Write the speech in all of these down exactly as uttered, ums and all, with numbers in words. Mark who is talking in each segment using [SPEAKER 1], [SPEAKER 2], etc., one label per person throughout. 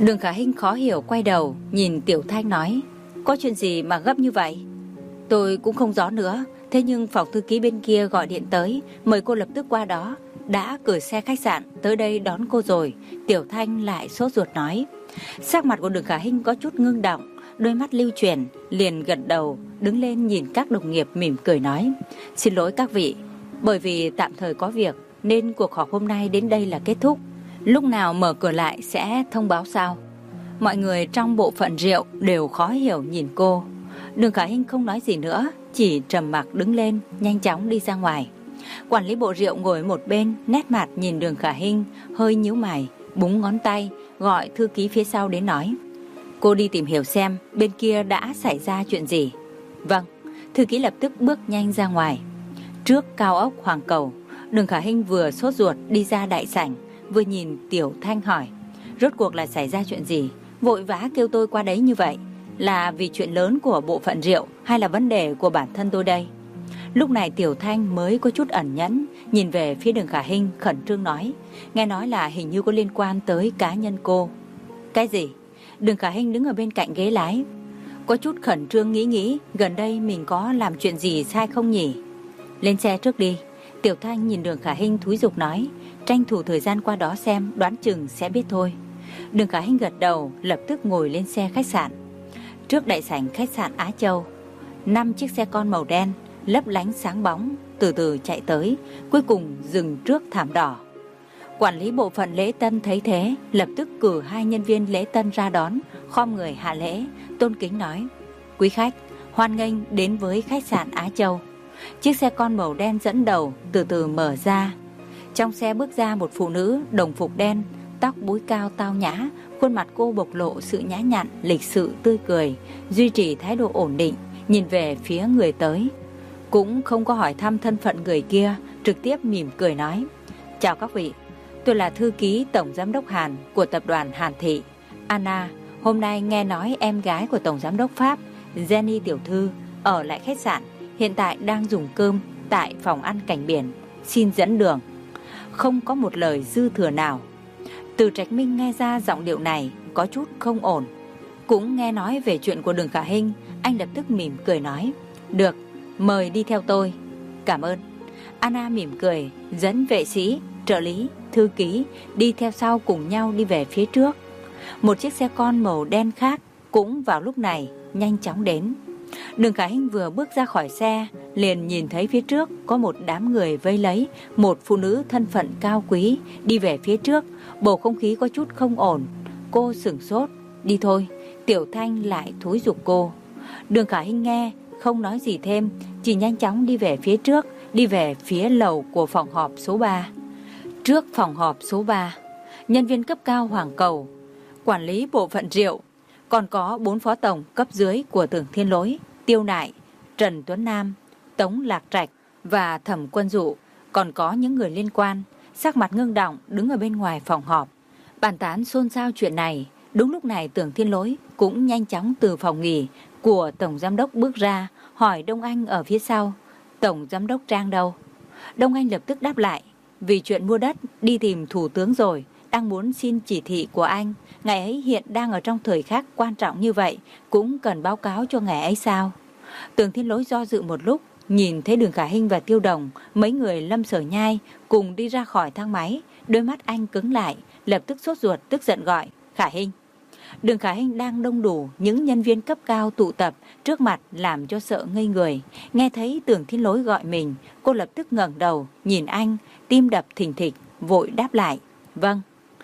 [SPEAKER 1] Đường Khả Hinh khó hiểu quay đầu nhìn Tiểu Thanh nói: Có chuyện gì mà gấp như vậy? Tôi cũng không rõ nữa. Thế nhưng phòng thư ký bên kia gọi điện tới, mời cô lập tức qua đó. Đã gửi xe khách sạn tới đây đón cô rồi. Tiểu Thanh lại sốt ruột nói. Sắc mặt của Đường Khả Hinh có chút ngưng động, đôi mắt lưu chuyển, liền gật đầu, đứng lên nhìn các đồng nghiệp mỉm cười nói: Xin lỗi các vị, bởi vì tạm thời có việc nên cuộc họp hôm nay đến đây là kết thúc. Lúc nào mở cửa lại sẽ thông báo sau. Mọi người trong bộ phận rượu đều khó hiểu nhìn cô. Đường Khả Hinh không nói gì nữa, chỉ trầm mặc đứng lên, nhanh chóng đi ra ngoài. Quản lý bộ rượu ngồi một bên, nét mặt nhìn Đường Khả Hinh, hơi nhíu mày, búng ngón tay, gọi thư ký phía sau đến nói: Cô đi tìm hiểu xem bên kia đã xảy ra chuyện gì. Vâng. Thư ký lập tức bước nhanh ra ngoài. Trước cao ốc Hoàng Cầu, Đường Khả Hinh vừa sốt ruột đi ra đại sảnh, vừa nhìn Tiểu Thanh hỏi: Rốt cuộc là xảy ra chuyện gì? Vội vã kêu tôi qua đấy như vậy, là vì chuyện lớn của bộ phận rượu hay là vấn đề của bản thân tôi đây? Lúc này Tiểu Thanh mới có chút ẩn nhẫn, nhìn về phía Đường Khả Hinh khẩn trương nói: Nghe nói là hình như có liên quan tới cá nhân cô. Cái gì? Đường Khả Hinh đứng ở bên cạnh ghế lái, có chút khẩn trương nghĩ nghĩ gần đây mình có làm chuyện gì sai không nhỉ? Lên xe trước đi. Tiểu Thanh nhìn Đường Khả Hinh thúi giục nói: Tranh thủ thời gian qua đó xem, đoán chừng sẽ biết thôi. Đường Khả Hinh gật đầu, lập tức ngồi lên xe khách sạn. Trước đại sảnh khách sạn Á Châu, năm chiếc xe con màu đen lấp lánh sáng bóng từ từ chạy tới, cuối cùng dừng trước thảm đỏ. Quản lý bộ phận lễ tân thấy thế, lập tức cử hai nhân viên lễ tân ra đón, khom người hạ lễ, tôn kính nói: Quý khách, hoan nghênh đến với khách sạn Á Châu. Chiếc xe con màu đen dẫn đầu từ từ mở ra. Trong xe bước ra một phụ nữ đồng phục đen, tóc búi cao tao nhã, khuôn mặt cô bộc lộ sự nhã nhặn, lịch sự tươi cười, duy trì thái độ ổn định, nhìn về phía người tới. Cũng không có hỏi thăm thân phận người kia, trực tiếp mỉm cười nói: Chào các vị, tôi là thư ký Tổng Giám đốc Hàn của tập đoàn Hàn Thị, Anna. Hôm nay nghe nói em gái của Tổng Giám đốc Pháp, Jenny tiểu thư, ở lại khách sạn, hiện tại đang dùng cơm tại phòng ăn cảnh biển, xin dẫn đường. Không có một lời dư thừa nào. Từ Trạch Minh nghe ra giọng điệu này có chút không ổn. Cũng nghe nói về chuyện của Đường Khả Hinh, anh lập tức mỉm cười nói: Được, mời đi theo tôi. Cảm ơn. Anna mỉm cười, dẫn vệ sĩ, trợ lý, thư ký đi theo sau cùng nhau đi về phía trước. Một chiếc xe con màu đen khác cũng vào lúc này nhanh chóng đến. Đường Khả Hinh vừa bước ra khỏi xe, liền nhìn thấy phía trước có một đám người vây lấy một phụ nữ thân phận cao quý đi về phía trước. Bầu không khí có chút không ổn. Cô sửng sốt. Đi thôi. Tiểu Thanh lại thúi giục cô. Đường Khả Hinh nghe, không nói gì thêm, chỉ nhanh chóng đi về phía trước, đi về phía lầu của phòng họp số ba. Trước phòng họp số ba, nhân viên cấp cao Hoàng Cầu, quản lý bộ phận rượu, còn có bốn phó tổng cấp dưới của Tưởng Thiên Lỗi, Tiêu Nại, Trần Tuấn Nam, Tống Lạc Trạch và Thẩm Quân Dụ, còn có những người liên quan, sắc mặt ngưng động đứng ở bên ngoài phòng họp, bàn tán xôn xao chuyện này. Đúng lúc này Tưởng Thiên Lỗi cũng nhanh chóng từ phòng nghỉ của Tổng Giám đốc bước ra, hỏi Đông Anh ở phía sau: Tổng Giám đốc Trang đâu? Đông Anh lập tức đáp lại: Vì chuyện mua đất đi tìm thủ tướng rồi, đang muốn xin chỉ thị của anh. Ngài ấy hiện đang ở trong thời khắc quan trọng như vậy, cũng cần báo cáo cho ngài ấy sao? Tưởng Thiên Lỗi do dự một lúc, nhìn thấy Đường Khả Hinh và Tiêu Đồng, mấy người Lâm Sở Nhai cùng đi ra khỏi thang máy, đôi mắt anh cứng lại, lập tức sốt ruột tức giận gọi: Khả Hinh. Đường Khả Hinh đang đông đủ những nhân viên cấp cao tụ tập trước mặt, làm cho sợ ngây người. Nghe thấy Tưởng Thiên Lỗi gọi mình, cô lập tức ngẩng đầu nhìn anh, tim đập thình thịch, vội đáp lại: Vâng,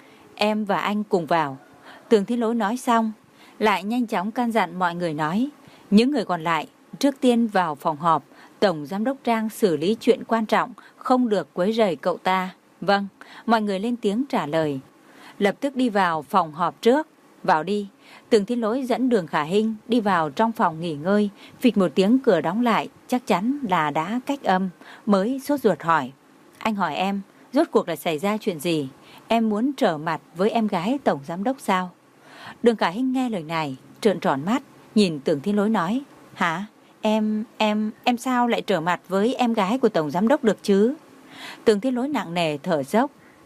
[SPEAKER 1] em và anh cùng vào. Tưởng Thiên Lỗi nói xong, lại nhanh chóng căn dặn mọi người nói: Những người còn lại trước tiên vào phòng họp, Tổng Giám đốc Trang xử lý chuyện quan trọng, không được quấy rầy cậu ta. Vâng, mọi người lên tiếng trả lời. Lập tức đi vào phòng họp trước. Vào đi. Tưởng Thiên Lỗi dẫn Đường Khả Hinh đi vào trong phòng nghỉ ngơi, phịch một tiếng cửa đóng lại, chắc chắn là đã cách âm, mới sốt ruột hỏi: Anh hỏi em, rốt cuộc là xảy ra chuyện gì? Em muốn trở mặt với em gái Tổng Giám đốc sao? Đường Khả Hinh nghe lời này, trợn tròn mắt, nhìn Tưởng Thiên Lỗi nói: Hả? Em, em, em sao lại trở mặt với em gái của Tổng Giám đốc được chứ? Tưởng Thiên Lỗi nặng nề thở dốc.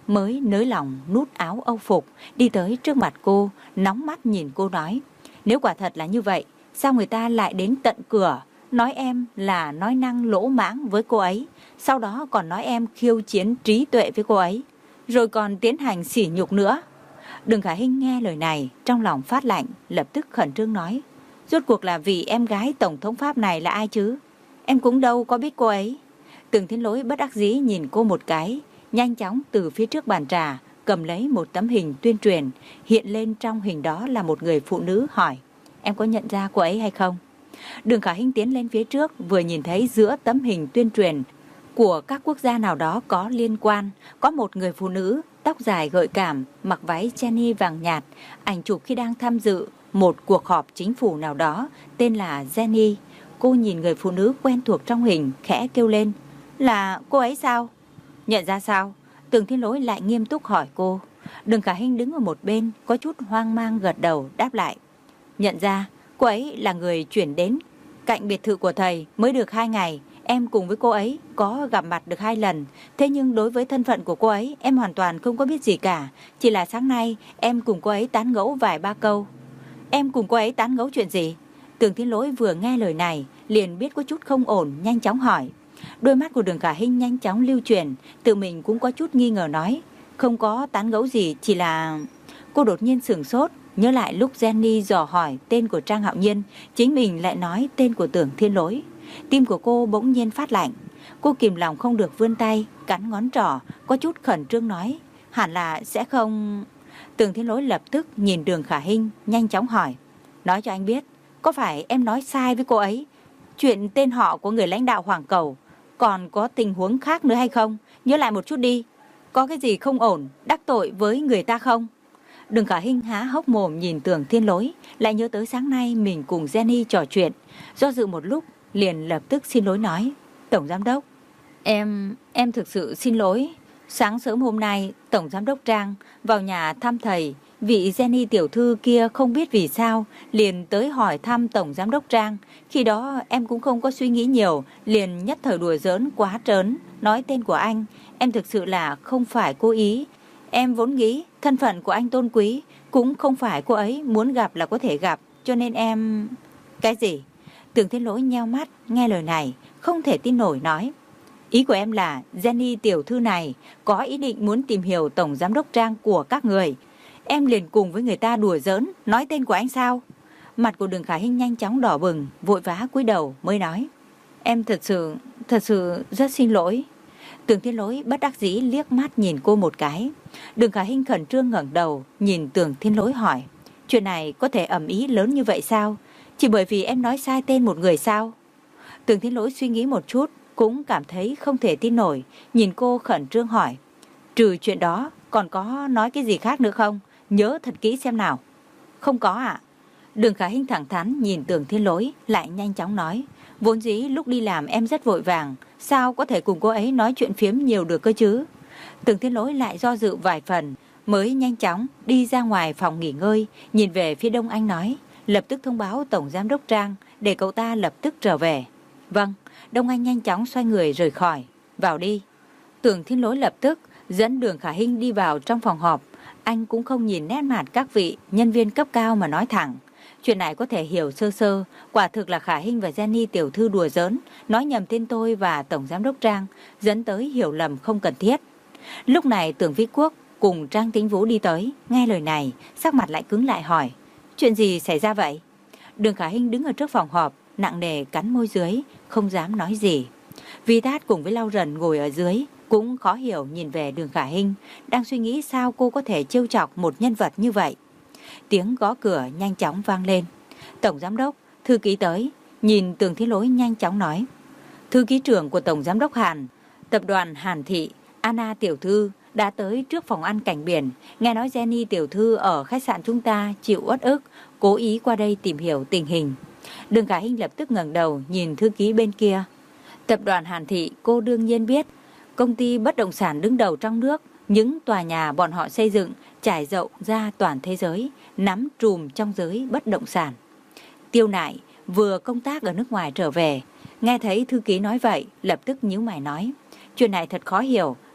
[SPEAKER 1] mới nới lỏng nút áo âu phục, đi tới trước mặt cô, nóng mắt nhìn cô nói: nếu quả thật là như vậy, sao người ta lại đến tận cửa, nói em là nói năng lỗ mãng với cô ấy, sau đó còn nói em khiêu chiến trí tuệ với cô ấy, rồi còn tiến hành sỉ nhục nữa. Đường Khả Hinh nghe lời này, trong lòng phát lạnh, lập tức khẩn trương nói: rốt cuộc là vì em gái Tổng thống Pháp này là ai chứ? Em cũng đâu có biết cô ấy. Tưởng Thiên Lỗi bất đắc dĩ nhìn cô một cái, nhanh chóng từ phía trước bàn trà cầm lấy một tấm hình tuyên truyền, hiện lên trong hình đó là một người phụ nữ, hỏi: em có nhận ra cô ấy hay không? Đường Khả Hinh tiến lên phía trước, vừa nhìn thấy giữa tấm hình tuyên truyền của các quốc gia nào đó có liên quan, có một người phụ nữ tóc dài gợi cảm, mặc váy Jenny vàng nhạt, ảnh chụp khi đang tham dự một cuộc họp chính phủ nào đó, tên là Jenny. Cô nhìn người phụ nữ quen thuộc trong hình, khẽ kêu lên: là cô ấy sao? Nhận ra sao? Tưởng Thiên Lỗi lại nghiêm túc hỏi cô. Đường Khả Hinh đứng ở một bên, có chút hoang mang gật đầu đáp lại: nhận ra, cô ấy là người chuyển đến cạnh biệt thự của thầy mới được hai ngày. Em cùng với cô ấy có gặp mặt được hai lần. Thế nhưng đối với thân phận của cô ấy, em hoàn toàn không có biết gì cả. Chỉ là sáng nay em cùng cô ấy tán gẫu vài ba câu. Em cùng cô ấy tán gẫu chuyện gì? Tưởng Thiên Lỗi vừa nghe lời này liền biết có chút không ổn, nhanh chóng hỏi. Đôi mắt của Đường Khả Hinh nhanh chóng lưu chuyển, tự mình cũng có chút nghi ngờ nói: không có tán gẫu gì, chỉ là... Cô đột nhiên sửng sốt, nhớ lại lúc Jenny dò hỏi tên của Trang Hạo Nhiên, chính mình lại nói tên của Tưởng Thiên Lỗi. Tim của cô bỗng nhiên phát lạnh. Cô kìm lòng không được vươn tay, cắn ngón trỏ, có chút khẩn trương nói: hẳn là sẽ không... Tưởng Thiên Lỗi lập tức nhìn Đường Khả Hinh, nhanh chóng hỏi: nói cho anh biết, có phải em nói sai với cô ấy chuyện tên họ của người lãnh đạo Hoàng Cầu, còn có tình huống khác nữa hay không? Nhớ lại một chút đi, có cái gì không ổn, đắc tội với người ta không? Đường Khả Hinh há hốc mồm nhìn Tưởng Thiên Lỗi, lại nhớ tới sáng nay mình cùng Jenny trò chuyện, do dự một lúc liền lập tức xin lỗi nói: Tổng Giám Đốc, em, em thực sự xin lỗi. Sáng sớm hôm nay, Tổng Giám Đốc Trang vào nhà thăm thầy, vị Jenny tiểu thư kia không biết vì sao liền tới hỏi thăm Tổng Giám Đốc Trang. Khi đó em cũng không có suy nghĩ nhiều, liền nhất thời đùa giỡn quá trớn, nói tên của anh. Em thực sự là không phải cố ý. Em vốn nghĩ thân phận của anh tôn quý, cũng không phải cô ấy muốn gặp là có thể gặp, cho nên em... Cái gì? Tưởng Thiên Lỗi nheo mắt, nghe lời này, không thể tin nổi nói: ý của em là Jenny tiểu thư này có ý định muốn tìm hiểu Tổng Giám Đốc Trang của các người. Em liền cùng với người ta đùa giỡn, nói tên của anh sao? Mặt của Đường Khả Hinh nhanh chóng đỏ bừng, vội vã cúi đầu mới nói: em thật sự, thật sự rất xin lỗi. Tưởng Thiên Lỗi bất đắc dĩ liếc mắt nhìn cô một cái. Đường Khả Hinh khẩn trương ngẩng đầu nhìn Tưởng Thiên Lỗi hỏi: chuyện này có thể ầm ĩ lớn như vậy sao? Chỉ bởi vì em nói sai tên một người sao? Tưởng Thiên Lỗi suy nghĩ một chút, cũng cảm thấy không thể tin nổi, nhìn cô khẩn trương hỏi: trừ chuyện đó còn có nói cái gì khác nữa không? Nhớ thật kỹ xem nào. Không có ạ. Đường Khả Hinh thẳng thắn nhìn Tưởng Thiên Lỗi, lại nhanh chóng nói: vốn dĩ lúc đi làm em rất vội vàng, sao có thể cùng cô ấy nói chuyện phiếm nhiều được cơ chứ? Tưởng Thiên Lỗi lại do dự vài phần, mới nhanh chóng đi ra ngoài phòng nghỉ ngơi, nhìn về phía Đông Anh nói: lập tức thông báo Tổng Giám Đốc Trang để cậu ta lập tức trở về. Vâng. Đông Anh nhanh chóng xoay người rời khỏi. Vào đi. Tưởng Thiên Lỗi lập tức dẫn Đường Khả Hinh đi vào trong phòng họp. Anh cũng không nhìn nét mặt các vị nhân viên cấp cao mà nói thẳng: chuyện này có thể hiểu sơ sơ, quả thực là Khả Hinh và Jenny tiểu thư đùa giỡn, nói nhầm tên tôi và Tổng Giám Đốc Trang, dẫn tới hiểu lầm không cần thiết. Lúc này Tưởng Vĩ Quốc cùng Trang Tĩnh Vũ đi tới, nghe lời này, sắc mặt lại cứng lại hỏi: chuyện gì xảy ra vậy? Đường Khả Hinh đứng ở trước phòng họp, nặng nề cắn môi dưới, không dám nói gì. Vi Tát cùng với Lau Rần ngồi ở dưới, cũng khó hiểu nhìn về Đường Khả Hinh, đang suy nghĩ sao cô có thể trêu chọc một nhân vật như vậy. Tiếng gõ cửa nhanh chóng vang lên. Tổng Giám Đốc, thư ký tới. Nhìn Tưởng Thiên Lỗi nhanh chóng nói: thư ký trưởng của Tổng Giám Đốc Hàn, tập đoàn Hàn Thị, Anna tiểu thư đã tới trước phòng ăn cảnh biển. Nghe nói Jenny tiểu thư ở khách sạn chúng ta chịu uất ức, cố ý qua đây tìm hiểu tình hình. Đường Khả Hinh lập tức ngẩng đầu nhìn thư ký bên kia. Tập đoàn Hàn Thị cô đương nhiên biết, công ty bất động sản đứng đầu trong nước, những tòa nhà bọn họ xây dựng trải rộng ra toàn thế giới, nắm trùm trong giới bất động sản. Tiêu Nại vừa công tác ở nước ngoài trở về, nghe thấy thư ký nói vậy, lập tức nhíu mày nói: chuyện này thật khó hiểu,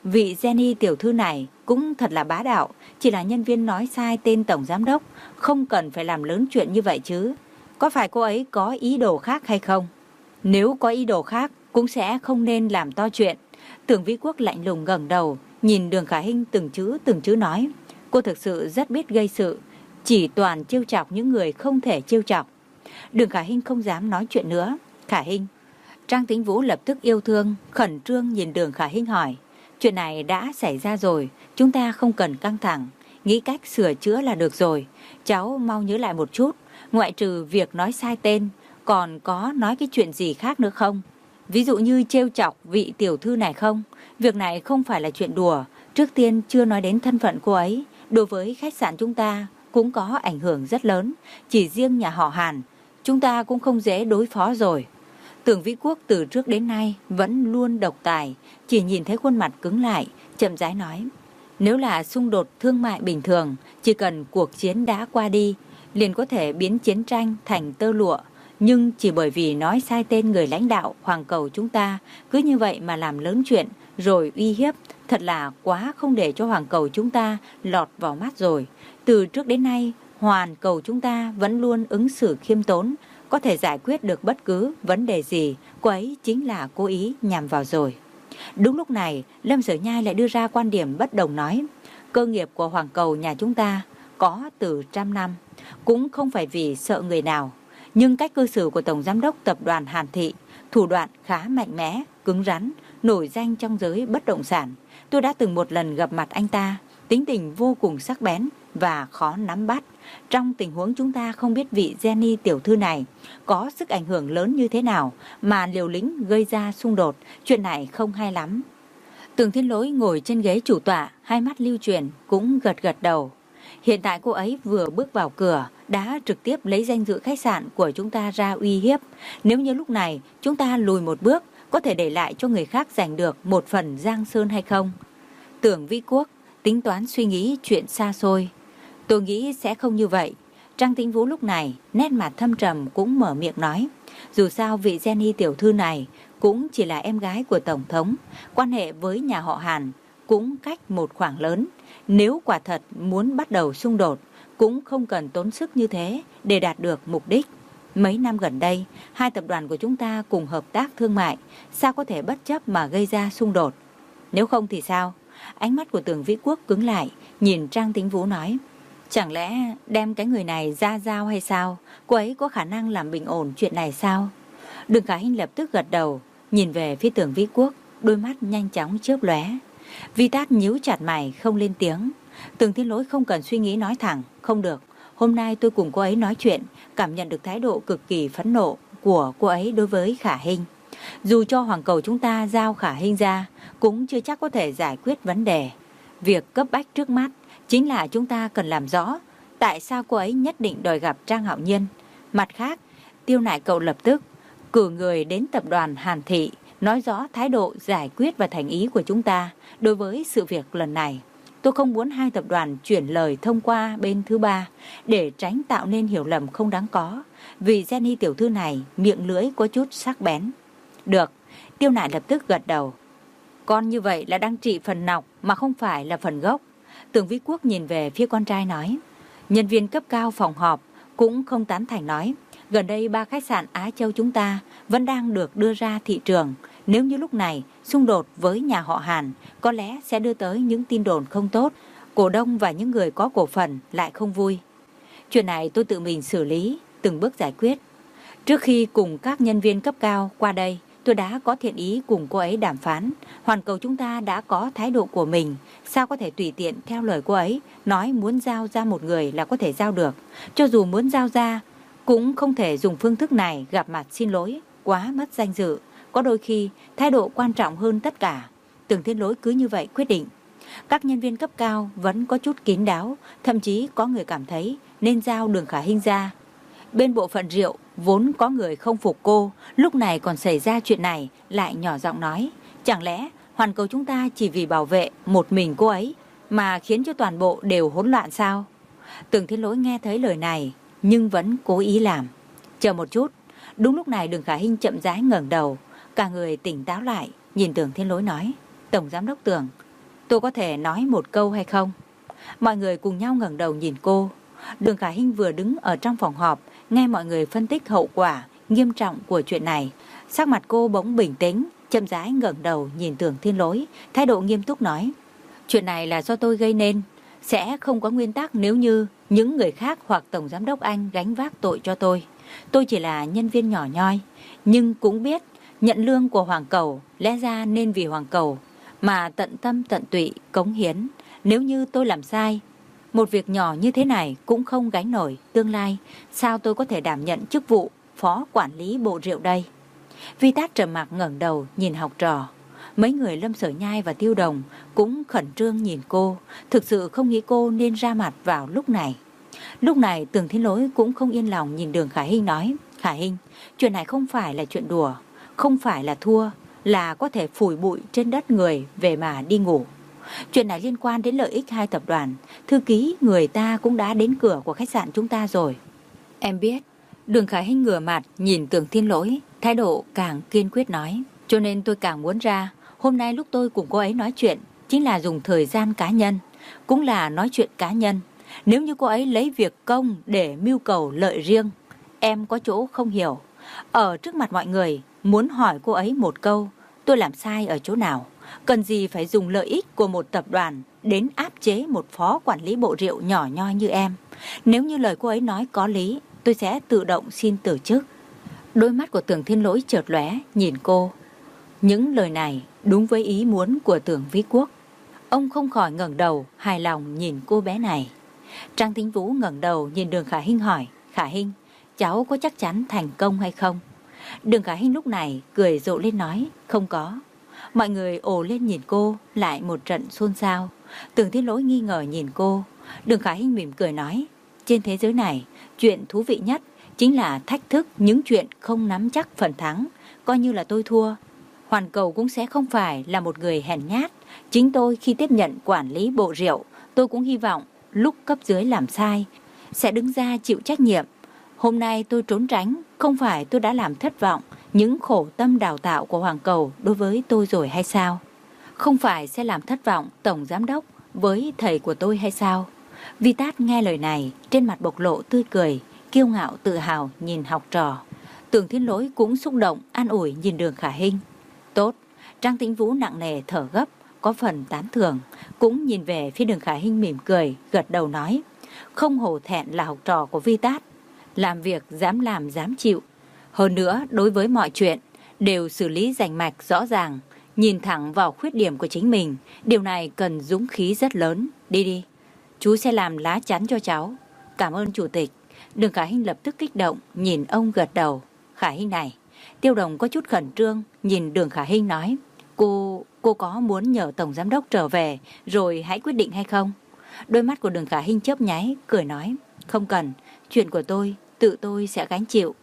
[SPEAKER 1] vị Jenny tiểu thư này cũng thật là bá đạo, chỉ là nhân viên nói sai tên tổng giám đốc, không cần phải làm lớn chuyện như vậy chứ. Có phải cô ấy có ý đồ khác hay không? Nếu có ý đồ khác, cũng sẽ không nên làm to chuyện. Tưởng Vĩ Quốc lạnh lùng ngẩng đầu, nhìn Đường Khả Hinh từng chữ từng chữ nói. Cô thực sự rất biết gây sự, chỉ toàn trêu chọc những người không thể trêu chọc. Đường Khả Hinh không dám nói chuyện nữa. Khả Hinh. Trang Tĩnh Vũ lập tức yêu thương, khẩn trương nhìn Đường Khả Hinh hỏi. Chuyện này đã xảy ra rồi, chúng ta không cần căng thẳng, nghĩ cách sửa chữa là được rồi. Cháu mau nhớ lại một chút, ngoại trừ việc nói sai tên, còn có nói cái chuyện gì khác nữa không? Ví dụ như trêu chọc vị tiểu thư này không? Việc này không phải là chuyện đùa. Trước tiên chưa nói đến thân phận cô ấy, đối với khách sạn chúng ta cũng có ảnh hưởng rất lớn. Chỉ riêng nhà họ Hàn, chúng ta cũng không dễ đối phó rồi. Tưởng Vĩ Quốc từ trước đến nay vẫn luôn độc tài, chỉ nhìn thấy khuôn mặt cứng lại, chậm rãi nói. Nếu là xung đột thương mại bình thường, chỉ cần cuộc chiến đã qua đi, liền có thể biến chiến tranh thành tơ lụa. Nhưng chỉ bởi vì nói sai tên người lãnh đạo Hoàng Cầu chúng ta, cứ như vậy mà làm lớn chuyện, rồi uy hiếp, thật là quá không để cho Hoàng Cầu chúng ta lọt vào mắt rồi. Từ trước đến nay, Hoàn Cầu chúng ta vẫn luôn ứng xử khiêm tốn, có thể giải quyết được bất cứ vấn đề gì, cô ấy chính là cố ý nhằm vào rồi. Đúng lúc này, Lâm Sở Nhai lại đưa ra quan điểm bất đồng nói, cơ nghiệp của Hoàng Cầu nhà chúng ta có từ trăm năm, cũng không phải vì sợ người nào. Nhưng cách cư xử của Tổng Giám đốc Tập đoàn Hàn Thị, thủ đoạn khá mạnh mẽ, cứng rắn, nổi danh trong giới bất động sản. Tôi đã từng một lần gặp mặt anh ta, tính tình vô cùng sắc bén và khó nắm bắt. Trong tình huống chúng ta không biết vị Jenny tiểu thư này có sức ảnh hưởng lớn như thế nào mà liều lĩnh gây ra xung đột, chuyện này không hay lắm. Tưởng Thiên Lỗi ngồi trên ghế chủ tọa, hai mắt lưu truyền cũng gật gật đầu. Hiện tại cô ấy vừa bước vào cửa đã trực tiếp lấy danh dự khách sạn của chúng ta ra uy hiếp. Nếu như lúc này chúng ta lùi một bước, có thể để lại cho người khác giành được một phần giang sơn hay không? Tưởng Vĩ Quốc tính toán suy nghĩ chuyện xa xôi. Tôi nghĩ sẽ không như vậy. Trang Tĩnh Vũ lúc này nét mặt thâm trầm cũng mở miệng nói. Dù sao vị Jenny tiểu thư này cũng chỉ là em gái của Tổng thống, quan hệ với nhà họ Hàn cũng cách một khoảng lớn. Nếu quả thật muốn bắt đầu xung đột, cũng không cần tốn sức như thế để đạt được mục đích. Mấy năm gần đây, hai tập đoàn của chúng ta cùng hợp tác thương mại, sao có thể bất chấp mà gây ra xung đột? Nếu không thì sao? Ánh mắt của Tưởng Vĩ Quốc cứng lại, nhìn Trang Tĩnh Vũ nói. Chẳng lẽ đem cái người này ra giao hay sao? Cô ấy có khả năng làm bình ổn chuyện này sao? Đường Khả Hinh lập tức gật đầu, nhìn về phía Tưởng Vĩ Quốc, đôi mắt nhanh chóng chớp lóe. Vi Tát nhíu chặt mày không lên tiếng. Tưởng Thiên Lỗi không cần suy nghĩ nói thẳng. Không được, hôm nay tôi cùng cô ấy nói chuyện, cảm nhận được thái độ cực kỳ phẫn nộ của cô ấy đối với Khả Hinh. Dù cho Hoàng Cầu chúng ta giao Khả Hinh ra, cũng chưa chắc có thể giải quyết vấn đề. Việc cấp bách trước mắt chính là chúng ta cần làm rõ tại sao cô ấy nhất định đòi gặp Trang Hạo Nhiên. Mặt khác, Tiêu Nại Cậu lập tức cử người đến tập đoàn Hàn Thị, nói rõ thái độ giải quyết và thành ý của chúng ta đối với sự việc lần này. Tôi không muốn hai tập đoàn chuyển lời thông qua bên thứ ba để tránh tạo nên hiểu lầm không đáng có. Vì Jenny tiểu thư này miệng lưỡi có chút sắc bén. Được, Tiêu Nại lập tức gật đầu. Con như vậy là đang trị phần nọc mà không phải là phần gốc. Tưởng Vĩ Quốc nhìn về phía con trai nói. Nhân viên cấp cao phòng họp cũng không tán thành nói. Gần đây ba khách sạn Á Châu chúng ta vẫn đang được đưa ra thị trường. Nếu như lúc này xung đột với nhà họ Hàn, có lẽ sẽ đưa tới những tin đồn không tốt. Cổ đông và những người có cổ phần lại không vui. Chuyện này tôi tự mình xử lý, từng bước giải quyết. Trước khi cùng các nhân viên cấp cao qua đây, tôi đã có thiện ý cùng cô ấy đàm phán. Hoàn Cầu chúng ta đã có thái độ của mình, sao có thể tùy tiện theo lời cô ấy, nói muốn giao ra một người là có thể giao được. Cho dù muốn giao ra, cũng không thể dùng phương thức này gặp mặt xin lỗi, quá mất danh dự. Có đôi khi, thái độ quan trọng hơn tất cả. Tưởng Thiên Lỗi cứ như vậy quyết định. Các nhân viên cấp cao vẫn có chút kín đáo, thậm chí có người cảm thấy nên giao Đường Khả Hinh ra. Bên bộ phận rượu, vốn có người không phục cô, lúc này còn xảy ra chuyện này, lại nhỏ giọng nói. Chẳng lẽ Hoàn Cầu chúng ta chỉ vì bảo vệ một mình cô ấy mà khiến cho toàn bộ đều hỗn loạn sao? Tưởng Thiên Lỗi nghe thấy lời này, nhưng vẫn cố ý làm. Chờ một chút. Đúng lúc này Đường Khả Hinh chậm rãi ngẩng đầu, cả người tỉnh táo lại, nhìn Tưởng Thiên Lỗi nói. Tổng giám đốc Tưởng, tôi có thể nói một câu hay không? Mọi người cùng nhau ngẩng đầu nhìn cô. Đường Khả Hinh vừa đứng ở trong phòng họp, nghe mọi người phân tích hậu quả nghiêm trọng của chuyện này. Sắc mặt cô bỗng bình tĩnh, chậm rãi ngẩng đầu nhìn Tưởng Thiên Lỗi, thái độ nghiêm túc nói: chuyện này là do tôi gây nên, sẽ không có nguyên tắc nếu như những người khác hoặc Tổng Giám đốc Anh gánh vác tội cho tôi. Tôi chỉ là nhân viên nhỏ nhoi, nhưng cũng biết nhận lương của Hoàng Cầu, lẽ ra nên vì Hoàng Cầu mà tận tâm tận tụy cống hiến. Nếu như tôi làm sai, một việc nhỏ như thế này cũng không gánh nổi, tương lai sao tôi có thể đảm nhận chức vụ phó quản lý bộ rượu đây? Vi Tát trầm mặc ngẩng đầu nhìn học trò. Mấy người Lâm Sở Nhai và Tiêu Đồng cũng khẩn trương nhìn cô, thực sự không nghĩ cô nên ra mặt vào lúc này. Lúc này Tưởng Thiên Lỗi cũng không yên lòng nhìn Đường Khả Hinh nói: Khả Hinh, chuyện này không phải là chuyện đùa, không phải là thua, là có thể phủi bụi trên đất người về mà đi ngủ. Chuyện này liên quan đến lợi ích hai tập đoàn. Thư ký người ta cũng đã đến cửa của khách sạn chúng ta rồi. Em biết. Đường Khả Hinh ngửa mặt nhìn Tưởng Thiên Lỗi, thái độ càng kiên quyết nói: cho nên tôi càng muốn ra. Hôm nay lúc tôi cùng cô ấy nói chuyện chính là dùng thời gian cá nhân, cũng là nói chuyện cá nhân. Nếu như cô ấy lấy việc công để mưu cầu lợi riêng, em có chỗ không hiểu. Ở trước mặt mọi người muốn hỏi cô ấy một câu: tôi làm sai ở chỗ nào? Cần gì phải dùng lợi ích của một tập đoàn đến áp chế một phó quản lý bộ rượu nhỏ nhoi như em? Nếu như lời cô ấy nói có lý, tôi sẽ tự động xin từ chức. Đôi mắt của Tưởng Thiên Lỗi chợt lóe nhìn cô. Những lời này đúng với ý muốn của Tưởng Vĩ Quốc. Ông không khỏi ngẩng đầu hài lòng nhìn cô bé này. Trang Thính Vũ ngẩng đầu nhìn Đường Khả Hinh hỏi: Khả Hinh, cháu có chắc chắn thành công hay không? Đường Khả Hinh lúc này cười rộ lên nói: không có. Mọi người ồ lên nhìn cô, lại một trận xôn xao. Tưởng Thiên Lỗi nghi ngờ nhìn cô. Đường Khả Hinh mỉm cười nói: trên thế giới này, chuyện thú vị nhất chính là thách thức những chuyện không nắm chắc phần thắng. Coi như là tôi thua, Hoàn Cầu cũng sẽ không phải là một người hèn nhát. Chính tôi khi tiếp nhận quản lý bộ rượu, tôi cũng hy vọng lúc cấp dưới làm sai sẽ đứng ra chịu trách nhiệm. Hôm nay tôi trốn tránh, không phải tôi đã làm thất vọng những khổ tâm đào tạo của Hoàng Cầu đối với tôi rồi hay sao? Không phải sẽ làm thất vọng Tổng Giám đốc với thầy của tôi hay sao? Vi Tát nghe lời này, trên mặt bộc lộ tươi cười, kiêu ngạo tự hào nhìn học trò. Tưởng Thiên Lỗi cũng xúc động, an ủi nhìn Đường Khả Hinh. Tốt. Trang Tĩnh Vũ nặng nề thở gấp, có phần tán thưởng, cũng nhìn về phía Đường Khả Hinh mỉm cười, gật đầu nói: không hổ thẹn là học trò của Vi Tát, làm việc dám làm dám chịu. Hơn nữa, đối với mọi chuyện đều xử lý rành mạch rõ ràng, nhìn thẳng vào khuyết điểm của chính mình. Điều này cần dũng khí rất lớn. Đi đi, chú sẽ làm lá chắn cho cháu. Cảm ơn chủ tịch. Đường Khả Hinh lập tức kích động nhìn ông gật đầu. Khả Hinh này. Tiêu Đồng có chút khẩn trương nhìn Đường Khả Hinh nói: Cô, cô có muốn nhờ Tổng Giám đốc trở về rồi hãy quyết định hay không? Đôi mắt của Đường Khả Hinh chớp nháy, cười nói: không cần, chuyện của tôi, tự tôi sẽ gánh chịu.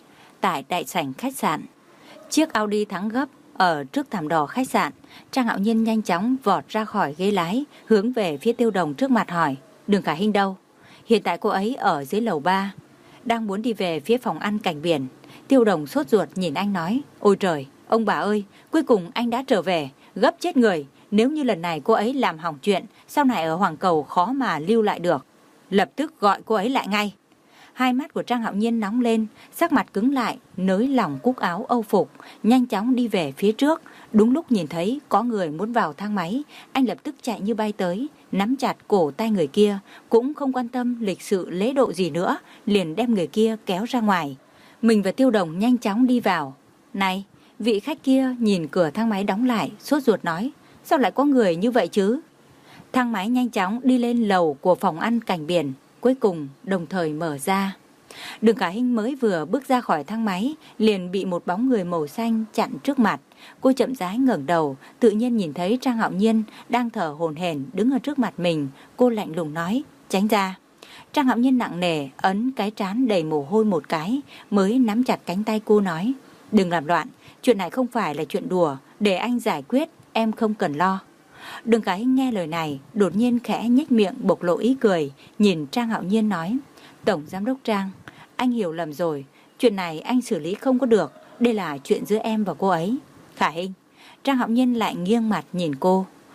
[SPEAKER 1] Tại đại sảnh khách sạn, chiếc Audi thắng gấp ở trước thảm đỏ khách sạn. Trang Hạo Nhiên nhanh chóng vọt ra khỏi ghế lái, hướng về phía Tiêu Đồng trước mặt hỏi: Đường Khả Hinh đâu? Hiện tại cô ấy ở dưới lầu ba, đang muốn đi về phía phòng ăn Cảnh Biển. Tiêu Đồng sốt ruột nhìn anh nói: ôi trời, ông bà ơi, cuối cùng anh đã trở về, gấp chết người. Nếu như lần này cô ấy làm hỏng chuyện, sau này ở Hoàng Cầu khó mà lưu lại được. Lập tức gọi cô ấy lại ngay. Hai mắt của Trang Hạo Nhiên nóng lên, sắc mặt cứng lại, nới lỏng cúc áo âu phục, nhanh chóng đi về phía trước. Đúng lúc nhìn thấy có người muốn vào thang máy, anh lập tức chạy như bay tới, nắm chặt cổ tay người kia, cũng không quan tâm lịch sự lễ độ gì nữa, liền đem người kia kéo ra ngoài. Mình và Tiêu Đồng nhanh chóng đi vào. Này, vị khách kia nhìn cửa thang máy đóng lại, sốt ruột nói: sao lại có người như vậy chứ? Thang máy nhanh chóng đi lên lầu của phòng ăn Cảnh Biển, cuối cùng đồng thời mở ra. Đường Khả Hinh mới vừa bước ra khỏi thang máy, liền bị một bóng người màu xanh chặn trước mặt. Cô chậm rãi ngẩng đầu, tự nhiên nhìn thấy Trang Hạo Nhiên đang thở hổn hển đứng ở trước mặt mình. Cô lạnh lùng nói: tránh ra. Trang Hạo Nhiên nặng nề ấn cái trán đầy mồ hôi một cái, mới nắm chặt cánh tay cô nói: đừng làm loạn, chuyện này không phải là chuyện đùa, để anh giải quyết, em không cần lo. Đường Khả Hinh nghe lời này, đột nhiên khẽ nhếch miệng bộc lộ ý cười, nhìn Trang Hạo Nhiên nói: Tổng Giám đốc Trang, anh hiểu lầm rồi, chuyện này anh xử lý không có được, đây là chuyện giữa em và cô ấy. Khả Hinh. Trang Hạo Nhiên lại nghiêng mặt nhìn cô.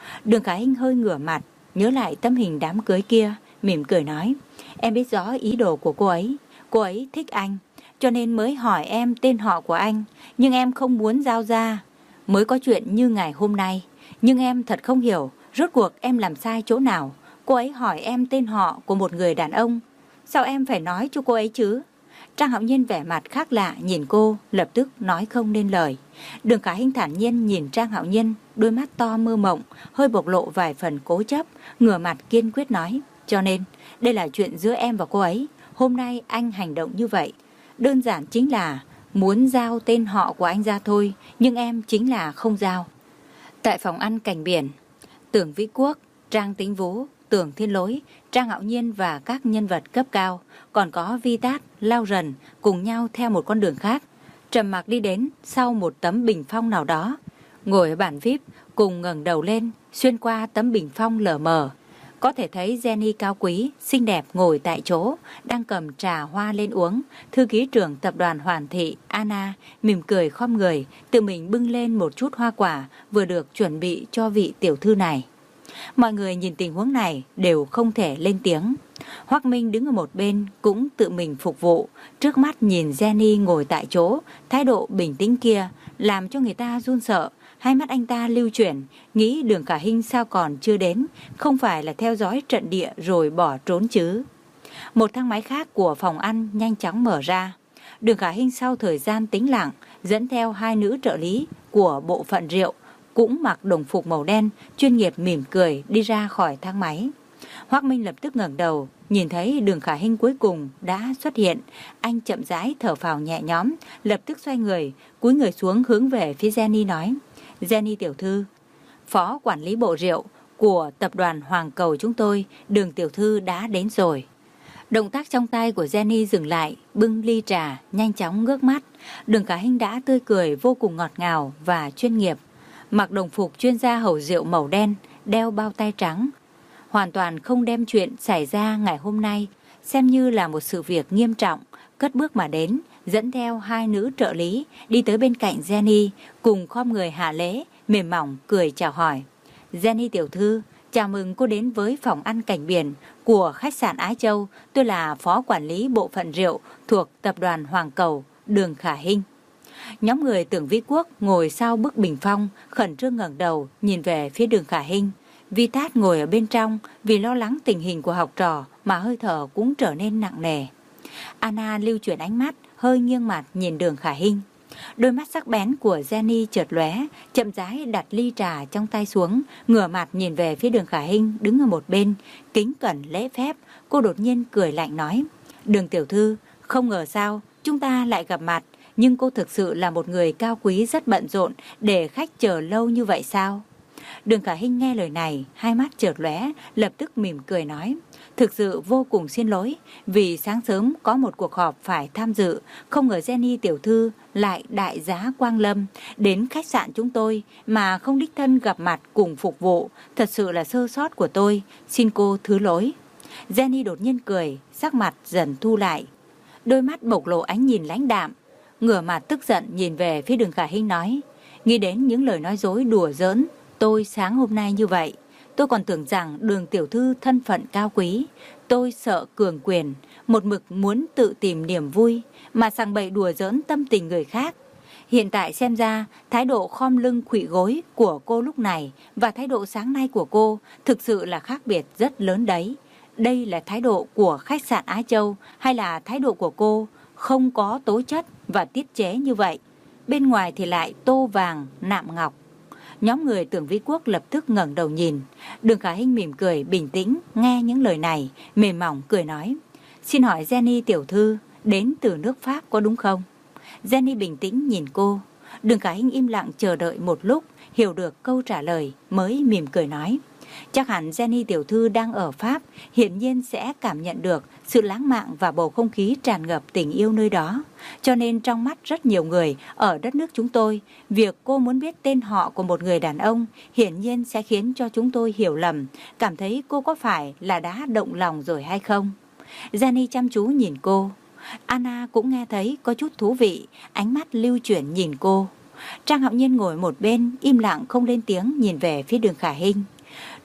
[SPEAKER 1] Đường Khả Hinh hơi ngửa mặt, nhớ lại tấm hình đám cưới kia, mỉm cười nói, em biết rõ ý đồ của cô ấy. Cô ấy thích anh, cho nên mới hỏi em tên họ của anh, nhưng em không muốn giao ra. Mới có chuyện như ngày hôm nay, nhưng em thật không hiểu, rốt cuộc em làm sai chỗ nào. Cô ấy hỏi em tên họ của một người đàn ông, sao em phải nói cho cô ấy chứ? Trang Hạo Nhiên vẻ mặt khác lạ nhìn cô, lập tức nói không nên lời. Đường Khả Hinh thản nhiên nhìn Trang Hạo Nhiên, đôi mắt to mơ mộng, hơi bộc lộ vài phần cố chấp, ngửa mặt kiên quyết nói, cho nên đây là chuyện giữa em và cô ấy. Hôm nay anh hành động như vậy, đơn giản chính là muốn giao tên họ của anh ra thôi, nhưng em chính là không giao. Tại phòng ăn cạnh biển, Tưởng Vĩ Quốc, Trang Tính Vũ, Tưởng Thiên Lỗi, Trang Hạo Nhiên và các nhân vật cấp cao, còn có Vi Tát, Lao Rần cùng nhau theo một con đường khác, trầm mặc đi đến sau một tấm bình phong nào đó, ngồi ở bàn vi ai pi cùng ngẩng đầu lên, xuyên qua tấm bình phong lờ mờ, có thể thấy Jenny cao quý, xinh đẹp ngồi tại chỗ, đang cầm trà hoa lên uống. Thư ký trưởng tập đoàn Hoàn Thị, Anna, mỉm cười khom người, tự mình bưng lên một chút hoa quả vừa được chuẩn bị cho vị tiểu thư này. Mọi người nhìn tình huống này đều không thể lên tiếng. Hoắc Minh đứng ở một bên cũng tự mình phục vụ, trước mắt nhìn Jenny ngồi tại chỗ, thái độ bình tĩnh kia làm cho người ta run sợ. Hai mắt anh ta lưu chuyển, nghĩ Đường Khả Hinh sao còn chưa đến, không phải là theo dõi trận địa rồi bỏ trốn chứ. Một thang máy khác của phòng ăn nhanh chóng mở ra. Đường Khả Hinh sau thời gian tĩnh lặng, dẫn theo hai nữ trợ lý của bộ phận rượu, cũng mặc đồng phục màu đen, chuyên nghiệp mỉm cười đi ra khỏi thang máy. Hoắc Minh lập tức ngẩng đầu, nhìn thấy Đường Khả Hinh cuối cùng đã xuất hiện. Anh chậm rãi thở phào nhẹ nhõm, lập tức xoay người, cúi người xuống hướng về phía Jenny nói, Jenny tiểu thư, phó quản lý bộ rượu của tập đoàn Hoàng Cầu chúng tôi, Đường tiểu thư đã đến rồi. Động tác trong tay của Jenny dừng lại, bưng ly trà, nhanh chóng ngước mắt. Đường Khả Hinh đã tươi cười vô cùng ngọt ngào và chuyên nghiệp, mặc đồng phục chuyên gia hầu rượu màu đen, đeo bao tay trắng, hoàn toàn không đem chuyện xảy ra ngày hôm nay xem như là một sự việc nghiêm trọng, cất bước mà đến, dẫn theo hai nữ trợ lý đi tới bên cạnh Jenny, cùng khom người hạ lễ, mềm mỏng cười chào hỏi. Jenny tiểu thư, chào mừng cô đến với phòng ăn cảnh biển của khách sạn Ái Châu. Tôi là phó quản lý bộ phận rượu thuộc tập đoàn Hoàng Cầu, Đường Khả Hinh. Nhóm người Tưởng Vĩ Quốc ngồi sau bức bình phong, khẩn trương ngẩng đầu nhìn về phía Đường Khả Hinh. Vi Tát ngồi ở bên trong, vì lo lắng tình hình của học trò mà hơi thở cũng trở nên nặng nề. Anna lưu chuyển ánh mắt, hơi nghiêng mặt nhìn Đường Khả Hinh. Đôi mắt sắc bén của Jenny chợt lóe, chậm rãi đặt ly trà trong tay xuống, ngửa mặt nhìn về phía Đường Khả Hinh đứng ở một bên, kính cẩn lễ phép. Cô đột nhiên cười lạnh nói, Đường tiểu thư, không ngờ sao chúng ta lại gặp mặt, nhưng cô thực sự là một người cao quý rất bận rộn để khách chờ lâu như vậy sao? Đường Khả Hinh nghe lời này, hai mắt chợt lóe, lập tức mỉm cười nói, thực sự vô cùng xin lỗi, vì sáng sớm có một cuộc họp phải tham dự, không ngờ Jenny tiểu thư lại đại giá quang lâm đến khách sạn chúng tôi mà không đích thân gặp mặt cùng phục vụ, thật sự là sơ sót của tôi, xin cô thứ lỗi. Jenny đột nhiên cười, sắc mặt dần thu lại, đôi mắt bộc lộ ánh nhìn lãnh đạm, ngửa mặt tức giận nhìn về phía Đường Khả Hinh nói, nghĩ đến những lời nói dối đùa giỡn tôi sáng hôm nay như vậy, tôi còn tưởng rằng Đường tiểu thư thân phận cao quý, tôi sợ cường quyền, một mực muốn tự tìm niềm vui mà sằng bậy đùa giỡn tâm tình người khác. Hiện tại xem ra, thái độ khom lưng khuỵu gối của cô lúc này và thái độ sáng nay của cô thực sự là khác biệt rất lớn đấy. Đây là thái độ của khách sạn Ái Châu hay là thái độ của cô không có tố chất và tiết chế như vậy, bên ngoài thì lại tô vàng nạm ngọc. Nhóm người Tưởng Vĩ Quốc lập tức ngẩng đầu nhìn. Đường Khả Hinh mỉm cười bình tĩnh nghe những lời này, mềm mỏng cười nói, xin hỏi Jenny tiểu thư đến từ nước Pháp có đúng không? Jenny bình tĩnh nhìn cô. Đường Khả Hinh im lặng chờ đợi một lúc, hiểu được câu trả lời mới mỉm cười nói, chắc hẳn Jenny tiểu thư đang ở Pháp, hiển nhiên sẽ cảm nhận được sự lãng mạn và bầu không khí tràn ngập tình yêu nơi đó. Cho nên trong mắt rất nhiều người ở đất nước chúng tôi, việc cô muốn biết tên họ của một người đàn ông hiển nhiên sẽ khiến cho chúng tôi hiểu lầm, cảm thấy cô có phải là đã động lòng rồi hay không. Jenny chăm chú nhìn cô. Anna cũng nghe thấy có chút thú vị, ánh mắt lưu chuyển nhìn cô. Trang Hạo Nhiên ngồi một bên, im lặng không lên tiếng nhìn về phía Đường Khả Hinh.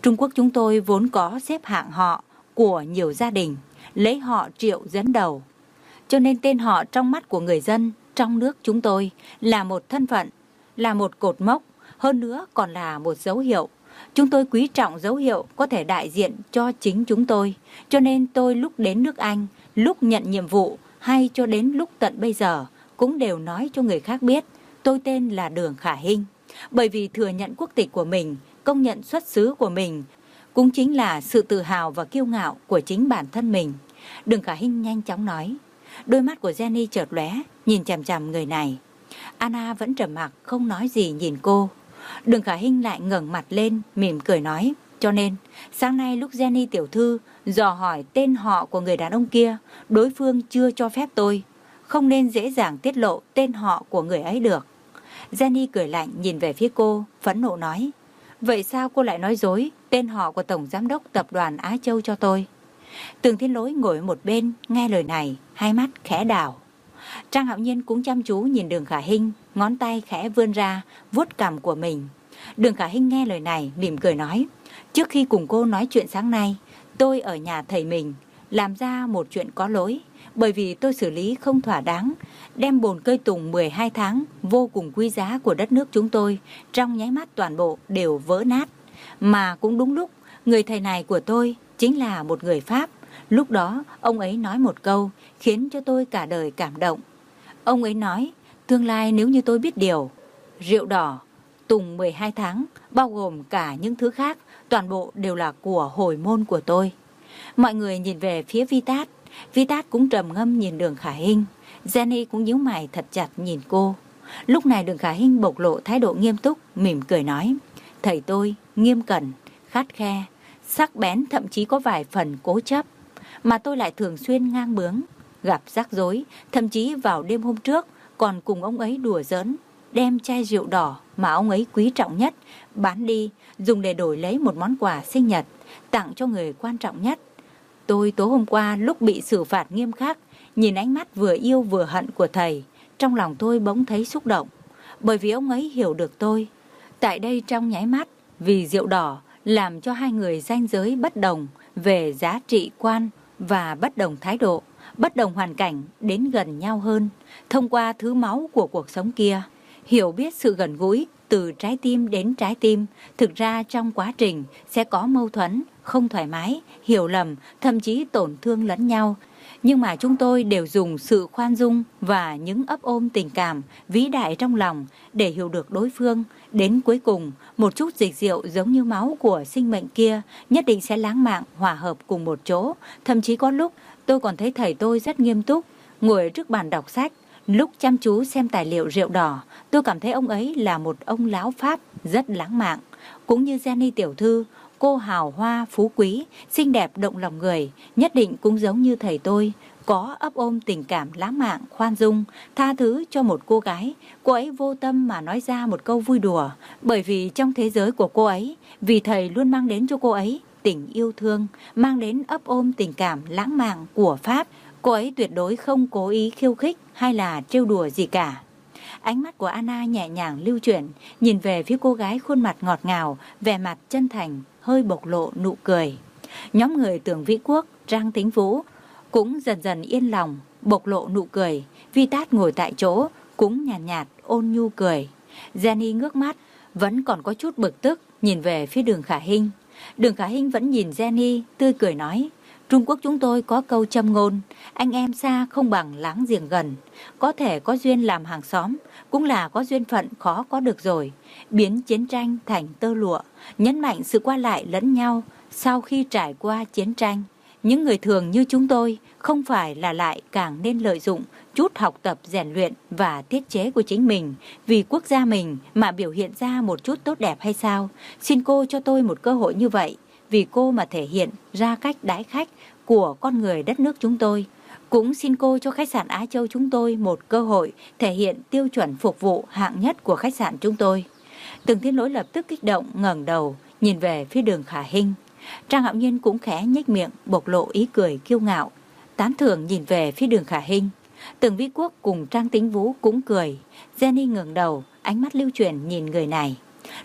[SPEAKER 1] Trung Quốc chúng tôi vốn có xếp hạng họ của nhiều gia đình, lấy họ Triệu dẫn đầu. Cho nên tên họ trong mắt của người dân trong nước chúng tôi là một thân phận, là một cột mốc, hơn nữa còn là một dấu hiệu. Chúng tôi quý trọng dấu hiệu có thể đại diện cho chính chúng tôi. Cho nên tôi lúc đến nước Anh, lúc nhận nhiệm vụ hay cho đến lúc tận bây giờ cũng đều nói cho người khác biết tôi tên là Đường Khả Hinh. Bởi vì thừa nhận quốc tịch của mình, công nhận xuất xứ của mình cũng chính là sự tự hào và kiêu ngạo của chính bản thân mình. Đường Khả Hinh nhanh chóng nói. Đôi mắt của Jenny chợt lóe, nhìn chằm chằm người này. Anna vẫn trầm mặc không nói gì nhìn cô. Đường Khả Hinh lại ngẩng mặt lên, mỉm cười nói. Cho nên, sáng nay lúc Jenny tiểu thư dò hỏi tên họ của người đàn ông kia, đối phương chưa cho phép tôi. Không nên dễ dàng tiết lộ tên họ của người ấy được. Jenny cười lạnh nhìn về phía cô, phẫn nộ nói. Vậy sao cô lại nói dối tên họ của Tổng Giám đốc Tập đoàn Á Châu cho tôi? Tường Thiên Lỗi ngồi ở một bên, nghe lời này, hai mắt khẽ đảo. Trang Hạo Nhiên cũng chăm chú nhìn Đường Khả Hinh, ngón tay khẽ vươn ra, vuốt cằm của mình. Đường Khả Hinh nghe lời này, mỉm cười nói. Trước khi cùng cô nói chuyện sáng nay, tôi ở nhà thầy mình, làm ra một chuyện có lỗi. Bởi vì tôi xử lý không thỏa đáng, đem bồn cây tùng mười hai tháng vô cùng quý giá của đất nước chúng tôi, trong nháy mắt toàn bộ đều vỡ nát. Mà cũng đúng lúc, người thầy này của tôi chính là một người Pháp. Lúc đó, ông ấy nói một câu, khiến cho tôi cả đời cảm động. Ông ấy nói, tương lai nếu như tôi biết điều, rượu đỏ, tùng mười hai tháng, bao gồm cả những thứ khác, toàn bộ đều là của hồi môn của tôi. Mọi người nhìn về phía Vitat. Vitat cũng trầm ngâm nhìn Đường Khả Hinh. Jenny cũng nhíu mày thật chặt nhìn cô. Lúc này Đường Khả Hinh bộc lộ thái độ nghiêm túc, mỉm cười nói. Thầy tôi nghiêm cẩn, khắt khe, sắc bén, thậm chí có vài phần cố chấp. Mà tôi lại thường xuyên ngang bướng, gặp rắc rối. Thậm chí vào đêm hôm trước còn cùng ông ấy đùa giỡn, đem chai rượu đỏ mà ông ấy quý trọng nhất bán đi, dùng để đổi lấy một món quà sinh nhật tặng cho người quan trọng nhất. Tôi tối hôm qua lúc bị xử phạt nghiêm khắc, nhìn ánh mắt vừa yêu vừa hận của thầy, trong lòng tôi bỗng thấy xúc động, bởi vì ông ấy hiểu được tôi. Tại đây trong nháy mắt, vì rượu đỏ làm cho hai người ranh giới bất đồng về giá trị quan và bất đồng thái độ, bất đồng hoàn cảnh đến gần nhau hơn, thông qua thứ máu của cuộc sống kia. Hiểu biết sự gần gũi từ trái tim đến trái tim, thực ra trong quá trình sẽ có mâu thuẫn, không thoải mái, hiểu lầm, thậm chí tổn thương lẫn nhau. Nhưng mà chúng tôi đều dùng sự khoan dung và những ấp ôm tình cảm vĩ đại trong lòng để hiểu được đối phương. Đến cuối cùng, một chút dịch rượu giống như máu của sinh mệnh kia nhất định sẽ láng mạn hòa hợp cùng một chỗ. Thậm chí có lúc tôi còn thấy thầy tôi rất nghiêm túc, ngồi trước bàn đọc sách. Lúc chăm chú xem tài liệu rượu đỏ, tôi cảm thấy ông ấy là một ông lão Pháp rất lãng mạn. Cũng như Jenny tiểu thư, cô hào hoa, phú quý, xinh đẹp động lòng người, nhất định cũng giống như thầy tôi, có ấp ôm tình cảm lãng mạn, khoan dung, tha thứ cho một cô gái. Cô ấy vô tâm mà nói ra một câu vui đùa, bởi vì trong thế giới của cô ấy, vì thầy luôn mang đến cho cô ấy tình yêu thương, mang đến ấp ôm tình cảm lãng mạn của Pháp. Cô ấy tuyệt đối không cố ý khiêu khích hay là trêu đùa gì cả. Ánh mắt của Anna nhẹ nhàng lưu chuyển, nhìn về phía cô gái khuôn mặt ngọt ngào, vẻ mặt chân thành, hơi bộc lộ nụ cười. Nhóm người Tưởng Vĩ Quốc, Trang Tính Vũ cũng dần dần yên lòng, bộc lộ nụ cười. Vitat ngồi tại chỗ, cũng nhàn nhạt, nhạt, ôn nhu cười. Jenny ngước mắt, vẫn còn có chút bực tức, nhìn về phía Đường Khả Hinh. Đường Khả Hinh vẫn nhìn Jenny, tươi cười nói. Trung Quốc chúng tôi có câu châm ngôn, anh em xa không bằng láng giềng gần. Có thể có duyên làm hàng xóm, cũng là có duyên phận khó có được rồi. Biến chiến tranh thành tơ lụa, nhấn mạnh sự qua lại lẫn nhau sau khi trải qua chiến tranh. Những người thường như chúng tôi không phải là lại càng nên lợi dụng chút học tập rèn luyện và tiết chế của chính mình vì quốc gia mình mà biểu hiện ra một chút tốt đẹp hay sao? Xin cô cho tôi một cơ hội như vậy, vì cô mà thể hiện ra cách đãi khách của con người đất nước chúng tôi. Cũng xin cô cho khách sạn Á Châu chúng tôi một cơ hội thể hiện tiêu chuẩn phục vụ hạng nhất của khách sạn chúng tôi. Từng Thiên Lỗi lập tức kích động ngẩng đầu nhìn về phía Đường Khả Hinh. Trang Hạo Nhiên cũng khẽ nhếch miệng bộc lộ ý cười kiêu ngạo, tán thưởng nhìn về phía Đường Khả Hinh. Tưởng Vĩ Quốc cùng Trang Tính Vũ cũng cười. Jenny ngẩng đầu, ánh mắt lưu chuyển nhìn người này.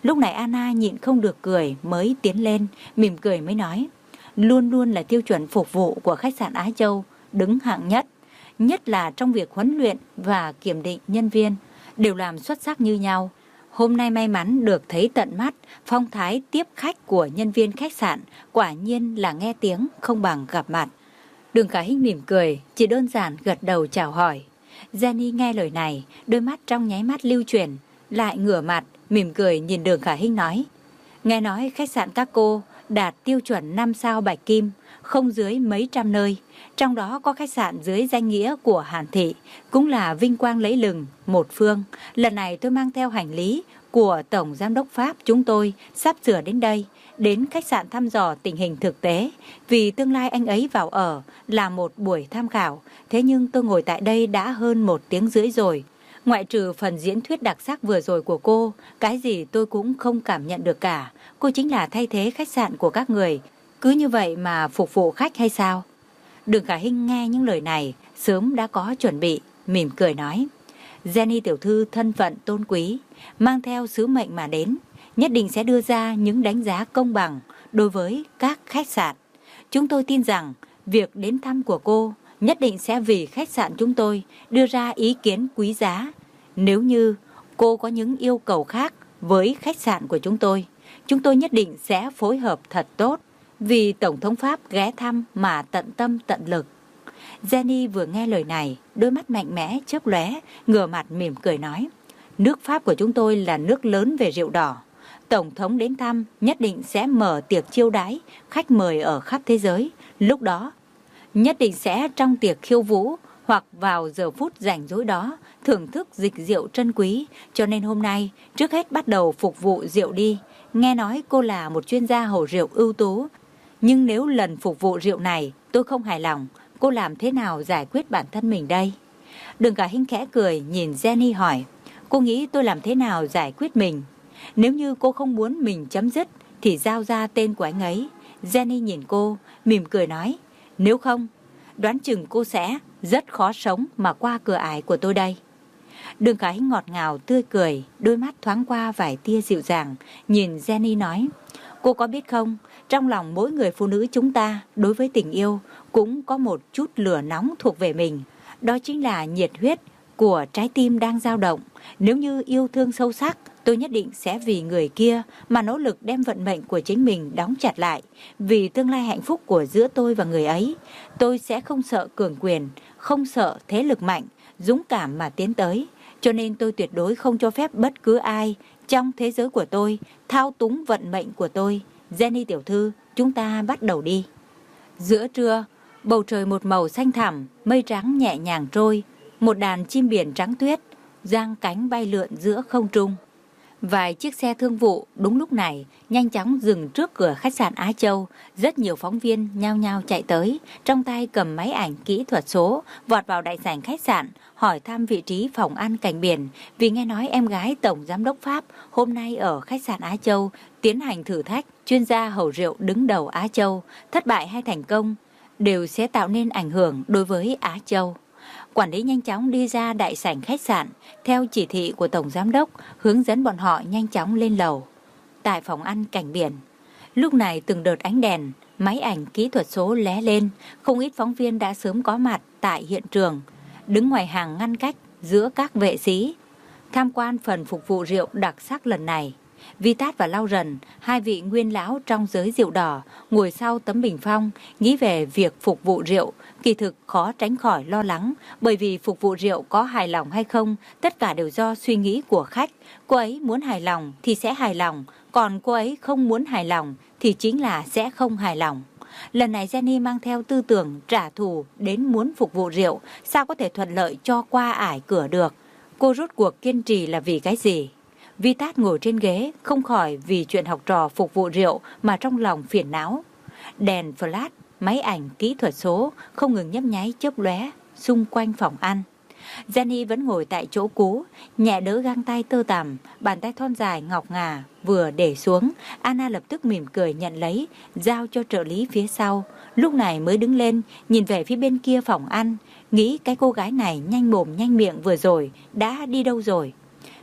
[SPEAKER 1] Lúc này Anna nhịn không được cười mới tiến lên, mỉm cười mới nói. Luôn luôn là tiêu chuẩn phục vụ của khách sạn Á Châu đứng hạng nhất, nhất là trong việc huấn luyện và kiểm định nhân viên, đều làm xuất sắc như nhau. Hôm nay may mắn được thấy tận mắt phong thái tiếp khách của nhân viên khách sạn, quả nhiên là nghe tiếng không bằng gặp mặt. Đường Khả Hinh mỉm cười, chỉ đơn giản gật đầu chào hỏi. Jenny nghe lời này, đôi mắt trong nháy mắt lưu chuyển, lại ngửa mặt, mỉm cười nhìn Đường Khả Hinh nói. Nghe nói khách sạn các cô đạt tiêu chuẩn năm sao bạch kim, không dưới mấy trăm nơi. Trong đó có khách sạn dưới danh nghĩa của Hàn Thị, cũng là vinh quang lẫy lừng, một phương. Lần này tôi mang theo hành lý của Tổng Giám đốc Pháp chúng tôi sắp sửa đến đây, đến khách sạn thăm dò tình hình thực tế. Vì tương lai anh ấy vào ở là một buổi tham khảo, thế nhưng tôi ngồi tại đây đã hơn một tiếng rưỡi rồi. Ngoại trừ phần diễn thuyết đặc sắc vừa rồi của cô, cái gì tôi cũng không cảm nhận được cả. Cô chính là thay thế khách sạn của các người, cứ như vậy mà phục vụ khách hay sao? Đường Khả Hinh nghe những lời này, sớm đã có chuẩn bị, mỉm cười nói. Jenny tiểu thư thân phận tôn quý, mang theo sứ mệnh mà đến, nhất định sẽ đưa ra những đánh giá công bằng đối với các khách sạn. Chúng tôi tin rằng việc đến thăm của cô nhất định sẽ vì khách sạn chúng tôi đưa ra ý kiến quý giá. Nếu như cô có những yêu cầu khác với khách sạn của chúng tôi, chúng tôi nhất định sẽ phối hợp thật tốt, vì Tổng thống Pháp ghé thăm mà tận tâm tận lực. Jenny vừa nghe lời này, đôi mắt mạnh mẽ chớp lóe, ngửa mặt mỉm cười nói. Nước Pháp của chúng tôi là nước lớn về rượu đỏ. Tổng thống đến thăm nhất định sẽ mở tiệc chiêu đãi khách mời ở khắp thế giới. Lúc đó nhất định sẽ trong tiệc khiêu vũ hoặc vào giờ phút rảnh rỗi đó thưởng thức dịch rượu trân quý. Cho nên hôm nay trước hết bắt đầu phục vụ rượu đi. Nghe nói cô là một chuyên gia hầu rượu ưu tú, nhưng nếu lần phục vụ rượu này tôi không hài lòng, cô làm thế nào giải quyết bản thân mình đây? Đường Khả Hinh khẽ cười nhìn Jenny hỏi. Cô nghĩ tôi làm thế nào giải quyết mình? Nếu như cô không muốn mình chấm dứt thì giao ra tên của anh ấy. Jenny nhìn cô, mỉm cười nói. Nếu không, đoán chừng cô sẽ rất khó sống mà qua cửa ải của tôi đây. Đường Khả Hinh ngọt ngào tươi cười, đôi mắt thoáng qua vài tia dịu dàng, nhìn Jenny nói. Cô có biết không, trong lòng mỗi người phụ nữ chúng ta đối với tình yêu cũng có một chút lửa nóng thuộc về mình. Đó chính là nhiệt huyết của trái tim đang dao động. Nếu như yêu thương sâu sắc, tôi nhất định sẽ vì người kia mà nỗ lực đem vận mệnh của chính mình đóng chặt lại. Vì tương lai hạnh phúc của giữa tôi và người ấy, tôi sẽ không sợ cường quyền, không sợ thế lực mạnh, dũng cảm mà tiến tới. Cho nên tôi tuyệt đối không cho phép bất cứ ai trong thế giới của tôi thao túng vận mệnh của tôi. Jenny tiểu thư, chúng ta bắt đầu đi. Giữa trưa, bầu trời một màu xanh thẳm, mây trắng nhẹ nhàng trôi. Một đàn chim biển trắng tuyết giang cánh bay lượn giữa không trung. Vài chiếc xe thương vụ đúng lúc này nhanh chóng dừng trước cửa khách sạn Á Châu. Rất nhiều phóng viên nhao nhao chạy tới, trong tay cầm máy ảnh kỹ thuật số, vọt vào đại sảnh khách sạn, hỏi thăm vị trí phòng ăn cạnh biển. Vì nghe nói em gái Tổng Giám đốc Pháp hôm nay ở khách sạn Á Châu tiến hành thử thách chuyên gia hầu rượu đứng đầu Á Châu. Thất bại hay thành công đều sẽ tạo nên ảnh hưởng đối với Á Châu. Quản lý nhanh chóng đi ra đại sảnh khách sạn, theo chỉ thị của Tổng Giám đốc, hướng dẫn bọn họ nhanh chóng lên lầu. Tại phòng ăn cạnh biển, lúc này từng đợt ánh đèn, máy ảnh kỹ thuật số lóe lên, không ít phóng viên đã sớm có mặt tại hiện trường, đứng ngoài hàng ngăn cách giữa các vệ sĩ, tham quan phần phục vụ rượu đặc sắc lần này. Vitat và Lau Rần, hai vị nguyên lão trong giới rượu đỏ, ngồi sau tấm bình phong, nghĩ về việc phục vụ rượu. Kỳ thực khó tránh khỏi lo lắng, bởi vì phục vụ rượu có hài lòng hay không, tất cả đều do suy nghĩ của khách. Cô ấy muốn hài lòng thì sẽ hài lòng, còn cô ấy không muốn hài lòng thì chính là sẽ không hài lòng. Lần này Jenny mang theo tư tưởng trả thù đến muốn phục vụ rượu, sao có thể thuận lợi cho qua ải cửa được. Cô rốt cuộc kiên trì là vì cái gì? Vitat ngồi trên ghế, không khỏi vì chuyện học trò phục vụ rượu mà trong lòng phiền não. Đèn flash, máy ảnh kỹ thuật số không ngừng nhấp nháy chớp lóe xung quanh phòng ăn. Jenny vẫn ngồi tại chỗ cũ, nhẹ đỡ găng tay tơ tằm, bàn tay thon dài ngọc ngà vừa để xuống. Anna lập tức mỉm cười nhận lấy, giao cho trợ lý phía sau. Lúc này mới đứng lên, nhìn về phía bên kia phòng ăn, nghĩ cái cô gái này nhanh mồm nhanh miệng vừa rồi đã đi đâu rồi.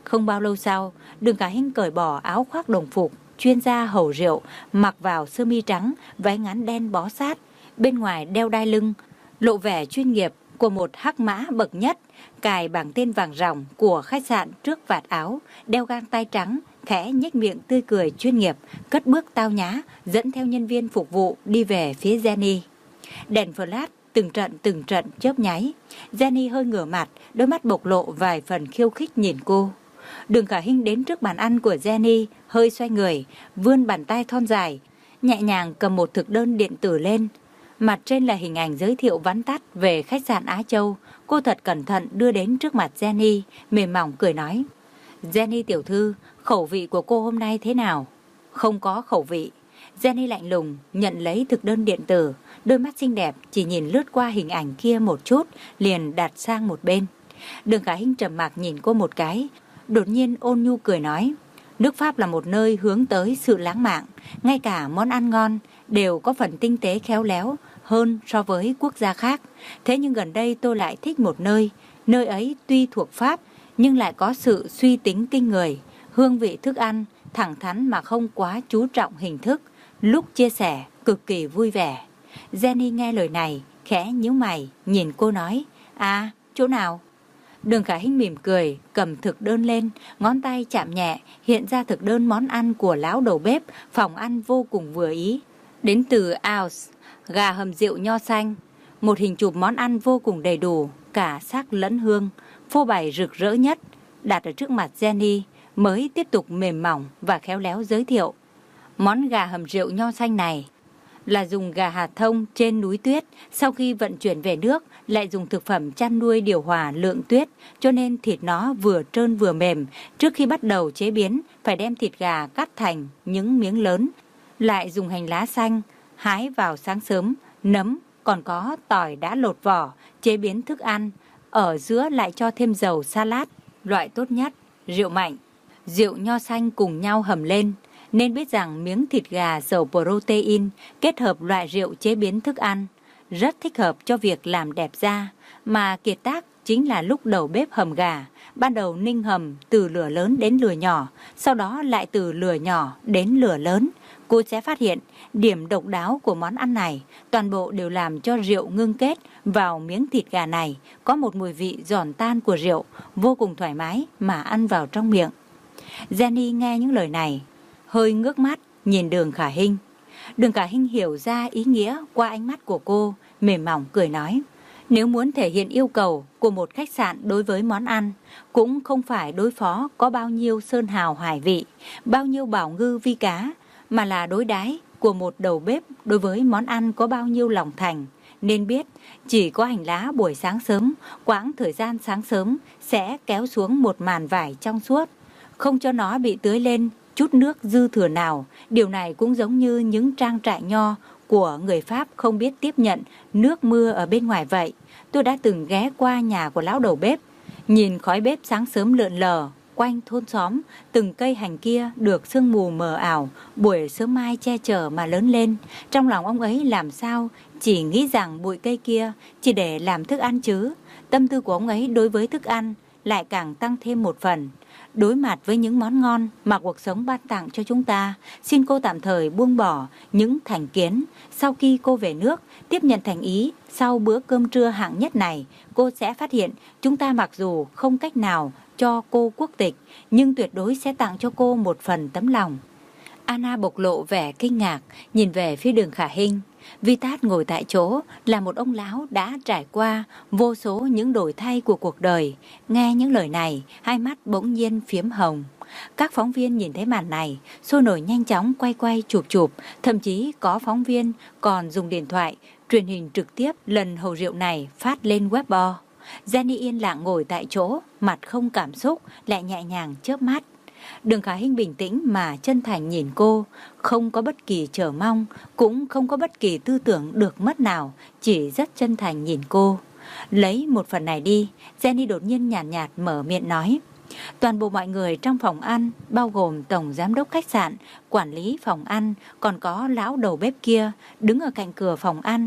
[SPEAKER 1] Không bao lâu sau, Đường Khả Hinh cởi bỏ áo khoác đồng phục chuyên gia hầu rượu, mặc vào sơ mi trắng, váy ngắn đen bó sát, bên ngoài đeo đai lưng, lộ vẻ chuyên nghiệp của một hắc mã bậc nhất, cài bảng tên vàng ròng của khách sạn trước vạt áo, đeo găng tay trắng, khẽ nhếch miệng tươi cười chuyên nghiệp, cất bước tao nhã, dẫn theo nhân viên phục vụ đi về phía Jenny. Đèn flash từng trận từng trận chớp nháy. Jenny hơi ngửa mặt, đôi mắt bộc lộ vài phần khiêu khích nhìn cô. Đường Khả Hinh đến trước bàn ăn của Jenny, hơi xoay người, vươn bàn tay thon dài, nhẹ nhàng cầm một thực đơn điện tử lên. Mặt trên là hình ảnh giới thiệu vắn tắt về khách sạn Á Châu. Cô thật cẩn thận đưa đến trước mặt Jenny, mềm mỏng cười nói: Jenny tiểu thư, khẩu vị của cô hôm nay thế nào? Không có khẩu vị. Jenny lạnh lùng nhận lấy thực đơn điện tử, đôi mắt xinh đẹp chỉ nhìn lướt qua hình ảnh kia một chút, liền đặt sang một bên. Đường Khả Hinh trầm mặc nhìn cô một cái, đột nhiên ôn nhu cười nói: nước Pháp là một nơi hướng tới sự lãng mạn, ngay cả món ăn ngon đều có phần tinh tế khéo léo hơn so với quốc gia khác. Thế nhưng gần đây tôi lại thích một nơi, nơi ấy tuy thuộc Pháp nhưng lại có sự suy tính kinh người, hương vị thức ăn thẳng thắn mà không quá chú trọng hình thức, lúc chia sẻ cực kỳ vui vẻ. Jenny nghe lời này, khẽ nhíu mày, nhìn cô nói: à, chỗ nào? Đường Khả Hinh mỉm cười, cầm thực đơn lên, ngón tay chạm nhẹ, hiện ra thực đơn món ăn của lão đầu bếp, phòng ăn vô cùng vừa ý. Đến từ Aus, gà hầm rượu nho xanh, một hình chụp món ăn vô cùng đầy đủ, cả sắc lẫn hương, phô bày rực rỡ nhất, đặt ở trước mặt Jenny, mới tiếp tục mềm mỏng và khéo léo giới thiệu. Món gà hầm rượu nho xanh này là dùng gà hạt thông trên núi tuyết, sau khi vận chuyển về nước lại dùng thực phẩm chăn nuôi điều hòa lượng tuyết, cho nên thịt nó vừa trơn vừa mềm. Trước khi bắt đầu chế biến, phải đem thịt gà cắt thành những miếng lớn, lại dùng hành lá xanh hái vào sáng sớm, nấm, còn có tỏi đã lột vỏ, chế biến thức ăn. Ở giữa lại cho thêm dầu salad, loại tốt nhất, rượu mạnh, rượu nho xanh cùng nhau hầm lên. Nên biết rằng miếng thịt gà giàu protein kết hợp loại rượu chế biến thức ăn rất thích hợp cho việc làm đẹp da, mà kiệt tác chính là lúc đầu bếp hầm gà. Ban đầu ninh hầm từ lửa lớn đến lửa nhỏ, sau đó lại từ lửa nhỏ đến lửa lớn. Cô sẽ phát hiện điểm độc đáo của món ăn này, toàn bộ đều làm cho rượu ngưng kết vào miếng thịt gà này, có một mùi vị giòn tan của rượu, vô cùng thoải mái mà ăn vào trong miệng. Jenny nghe những lời này, hơi ngước mắt nhìn Đường Khả Hinh. Đường Khả Hinh hiểu ra ý nghĩa qua ánh mắt của cô, mềm mỏng cười nói: nếu muốn thể hiện yêu cầu của một khách sạn đối với món ăn, cũng không phải đối phó có bao nhiêu sơn hào hải vị, bao nhiêu bảo ngư vi cá, mà là đối đãi của một đầu bếp đối với món ăn có bao nhiêu lòng thành. Nên biết chỉ có hành lá buổi sáng sớm, quãng thời gian sáng sớm sẽ kéo xuống một màn vải trong suốt, không cho nó bị tưới lên chút nước dư thừa nào. Điều này cũng giống như những trang trại nho của người Pháp không biết tiếp nhận nước mưa ở bên ngoài vậy. Tôi đã từng ghé qua nhà của lão đầu bếp, nhìn khói bếp sáng sớm lượn lờ quanh thôn xóm, từng cây hành kia được sương mù mờ ảo buổi sớm mai che chở mà lớn lên. Trong lòng ông ấy làm sao chỉ nghĩ rằng bụi cây kia chỉ để làm thức ăn chứ. Tâm tư của ông ấy đối với thức ăn lại càng tăng thêm một phần. Đối mặt với những món ngon mà cuộc sống ban tặng cho chúng ta, xin cô tạm thời buông bỏ những thành kiến. Sau khi cô về nước, tiếp nhận thành ý, sau bữa cơm trưa hạng nhất này, cô sẽ phát hiện chúng ta mặc dù không cách nào cho cô quốc tịch, nhưng tuyệt đối sẽ tặng cho cô một phần tấm lòng. Anna bộc lộ vẻ kinh ngạc, nhìn về phía Đường Khả Hinh. Vitat ngồi tại chỗ là một ông lão đã trải qua vô số những đổi thay của cuộc đời. Nghe những lời này, hai mắt bỗng nhiên phiếm hồng. Các phóng viên nhìn thấy màn này, sôi nổi nhanh chóng quay quay chụp chụp. Thậm chí có phóng viên còn dùng điện thoại truyền hình trực tiếp lần hầu rượu này phát lên Weibo. Jenny yên lặng ngồi tại chỗ, mặt không cảm xúc, lại nhẹ nhàng chớp mắt. Đường Khả Hinh bình tĩnh mà chân thành nhìn cô, không có bất kỳ chờ mong, cũng không có bất kỳ tư tưởng được mất nào, chỉ rất chân thành nhìn cô. Lấy một phần này đi, Jenny đột nhiên nhàn nhạt, nhạt mở miệng nói. Toàn bộ mọi người trong phòng ăn, bao gồm tổng giám đốc khách sạn, quản lý phòng ăn, còn có lão đầu bếp kia, đứng ở cạnh cửa phòng ăn,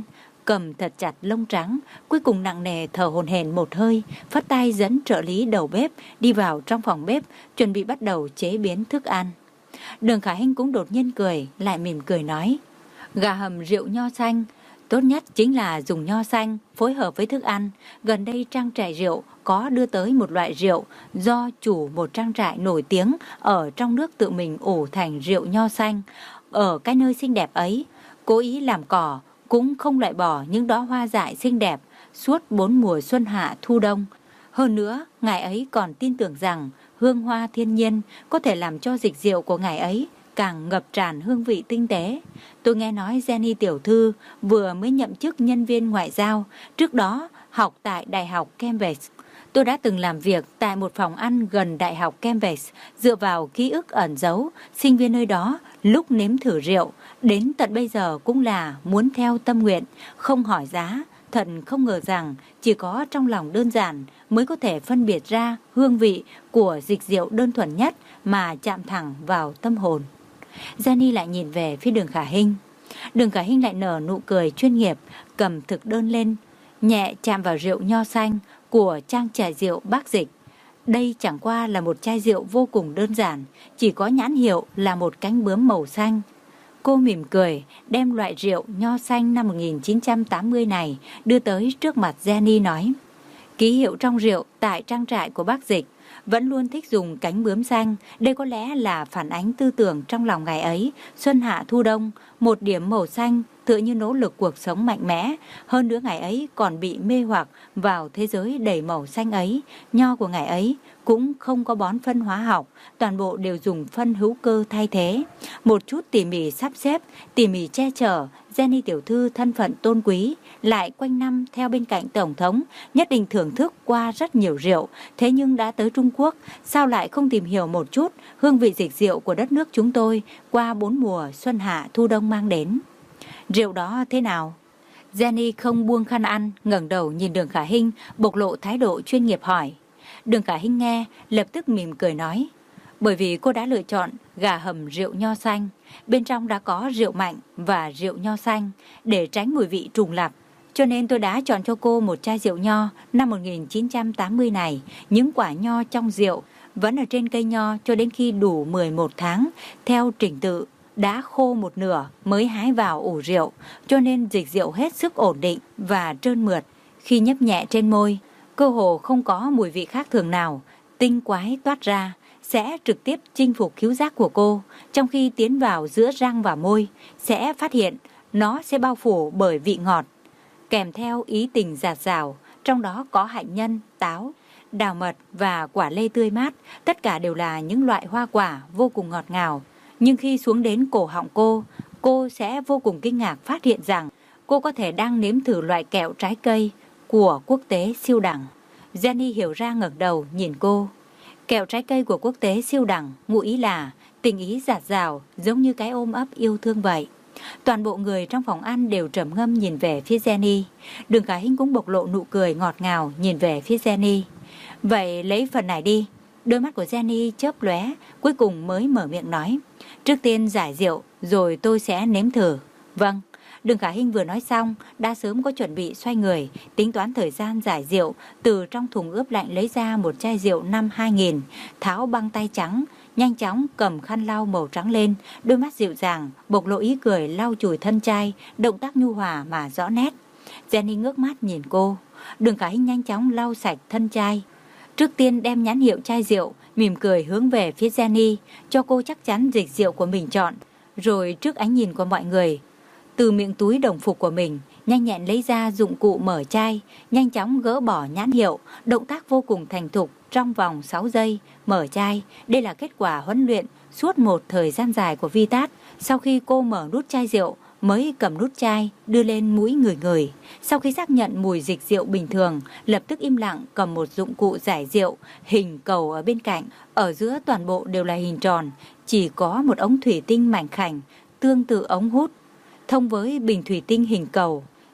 [SPEAKER 1] cầm thật chặt lông trắng, cuối cùng nặng nề thở hổn hển một hơi, phất tay dẫn trợ lý đầu bếp đi vào trong phòng bếp, chuẩn bị bắt đầu chế biến thức ăn. Đường Khả Hinh cũng đột nhiên cười, lại mỉm cười nói, gà hầm rượu nho xanh, tốt nhất chính là dùng nho xanh phối hợp với thức ăn. Gần đây trang trại rượu có đưa tới một loại rượu do chủ một trang trại nổi tiếng ở trong nước tự mình ủ thành rượu nho xanh. Ở cái nơi xinh đẹp ấy, cố ý làm cỏ, cũng không loại bỏ những đóa hoa dại xinh đẹp suốt bốn mùa xuân hạ thu đông. Hơn nữa, ngài ấy còn tin tưởng rằng hương hoa thiên nhiên có thể làm cho dịch rượu của ngài ấy càng ngập tràn hương vị tinh tế. Tôi nghe nói Jenny tiểu thư vừa mới nhậm chức nhân viên ngoại giao, trước đó học tại Đại học Cambridge. Tôi đã từng làm việc tại một phòng ăn gần Đại học Cambridge, dựa vào ký ức ẩn giấu, sinh viên nơi đó lúc nếm thử rượu, đến tận bây giờ cũng là muốn theo tâm nguyện, không hỏi giá. Thật không ngờ rằng chỉ có trong lòng đơn giản mới có thể phân biệt ra hương vị của dịch rượu đơn thuần nhất mà chạm thẳng vào tâm hồn. Jenny lại nhìn về phía Đường Khả Hinh. Đường Khả Hinh lại nở nụ cười chuyên nghiệp, cầm thực đơn lên, nhẹ chạm vào rượu nho xanh của trang trại rượu Bác Dịch. Đây chẳng qua là một chai rượu vô cùng đơn giản, chỉ có nhãn hiệu là một cánh bướm màu xanh. Cô mỉm cười, đem loại rượu nho xanh năm một nghìn chín trăm tám mươi này đưa tới trước mặt Jenny nói, ký hiệu trong rượu tại trang trại của Bác Dịch vẫn luôn thích dùng cánh bướm xanh. Đây có lẽ là phản ánh tư tưởng trong lòng ngài ấy, xuân hạ thu đông, một điểm màu xanh tựa như nỗ lực cuộc sống mạnh mẽ. Hơn nữa ngài ấy còn bị mê hoặc vào thế giới đầy màu xanh ấy. Nho của ngài ấy cũng không có bón phân hóa học, toàn bộ đều dùng phân hữu cơ thay thế. Một chút tỉ mỉ sắp xếp, tỉ mỉ che chở, Jenny tiểu thư thân phận tôn quý, lại quanh năm theo bên cạnh Tổng thống, nhất định thưởng thức qua rất nhiều rượu. Thế nhưng đã tới Trung Quốc, sao lại không tìm hiểu một chút hương vị dịch rượu của đất nước chúng tôi qua bốn mùa xuân hạ thu đông mang đến? Rượu đó thế nào? Jenny không buông khăn ăn, ngẩng đầu nhìn Đường Khả Hinh, bộc lộ thái độ chuyên nghiệp hỏi. Đường Khả Hinh nghe, lập tức mỉm cười nói, bởi vì cô đã lựa chọn gà hầm rượu nho xanh, bên trong đã có rượu mạnh và rượu nho xanh, để tránh mùi vị trùng lặp, cho nên tôi đã chọn cho cô một chai rượu nho năm một nghìn chín trăm tám mươi này. Những quả nho trong rượu vẫn ở trên cây nho cho đến khi đủ mười một tháng, theo trình tự đã khô một nửa mới hái vào ủ rượu, cho nên dịch rượu hết sức ổn định và trơn mượt. Khi nhấp nhẹ trên môi, cơ hồ không có mùi vị khác thường nào tinh quái toát ra, sẽ trực tiếp chinh phục khứu giác của cô. Trong khi tiến vào giữa răng và môi, sẽ phát hiện nó sẽ bao phủ bởi vị ngọt, kèm theo ý tình dạt dào, trong đó có hạnh nhân, táo, đào mật và quả lê tươi mát, tất cả đều là những loại hoa quả vô cùng ngọt ngào. Nhưng khi xuống đến cổ họng cô, cô sẽ vô cùng kinh ngạc phát hiện rằng cô có thể đang nếm thử loại kẹo trái cây của quốc tế siêu đẳng. Jenny hiểu ra, ngẩng đầu nhìn cô. Kẹo trái cây của quốc tế siêu đẳng, ngụ ý là tình ý dạt dào, giống như cái ôm ấp yêu thương vậy. Toàn bộ người trong phòng ăn đều trầm ngâm nhìn về phía Jenny. Đường Khả Hinh cũng bộc lộ nụ cười ngọt ngào nhìn về phía Jenny. Vậy lấy phần này đi. Đôi mắt của Jenny chớp lóe, cuối cùng mới mở miệng nói, trước tiên giải rượu rồi tôi sẽ nếm thử. Vâng. Đường Khả Hinh vừa nói xong, đã sớm có chuẩn bị xoay người, tính toán thời gian giải rượu, từ trong thùng ướp lạnh lấy ra một chai rượu năm hai nghìn, tháo băng tay trắng, nhanh chóng cầm khăn lau màu trắng lên, đôi mắt dịu dàng, bộc lộ ý cười lau chùi thân chai, động tác nhu hòa mà rõ nét. Jenny ngước mắt nhìn cô. Đường Khả Hinh nhanh chóng lau sạch thân chai. Trước tiên đem nhãn hiệu chai rượu, mỉm cười hướng về phía Jenny, cho cô chắc chắn dịch rượu của mình chọn. Rồi trước ánh nhìn của mọi người, từ miệng túi đồng phục của mình, nhanh nhẹn lấy ra dụng cụ mở chai, nhanh chóng gỡ bỏ nhãn hiệu, động tác vô cùng thành thục, trong vòng sáu giây, mở chai. Đây là kết quả huấn luyện suốt một thời gian dài của Vitat. Sau khi cô mở nút chai rượu, mới cầm nút chai, đưa lên mũi ngửi ngửi. Sau khi xác nhận mùi dịch rượu bình thường, lập tức im lặng cầm một dụng cụ giải rượu, hình cầu ở bên cạnh. Ở giữa toàn bộ đều là hình tròn, chỉ có một ống thủy tinh mảnh khảnh, tương tự ống hút, thông với bình thủy tinh hình cầu.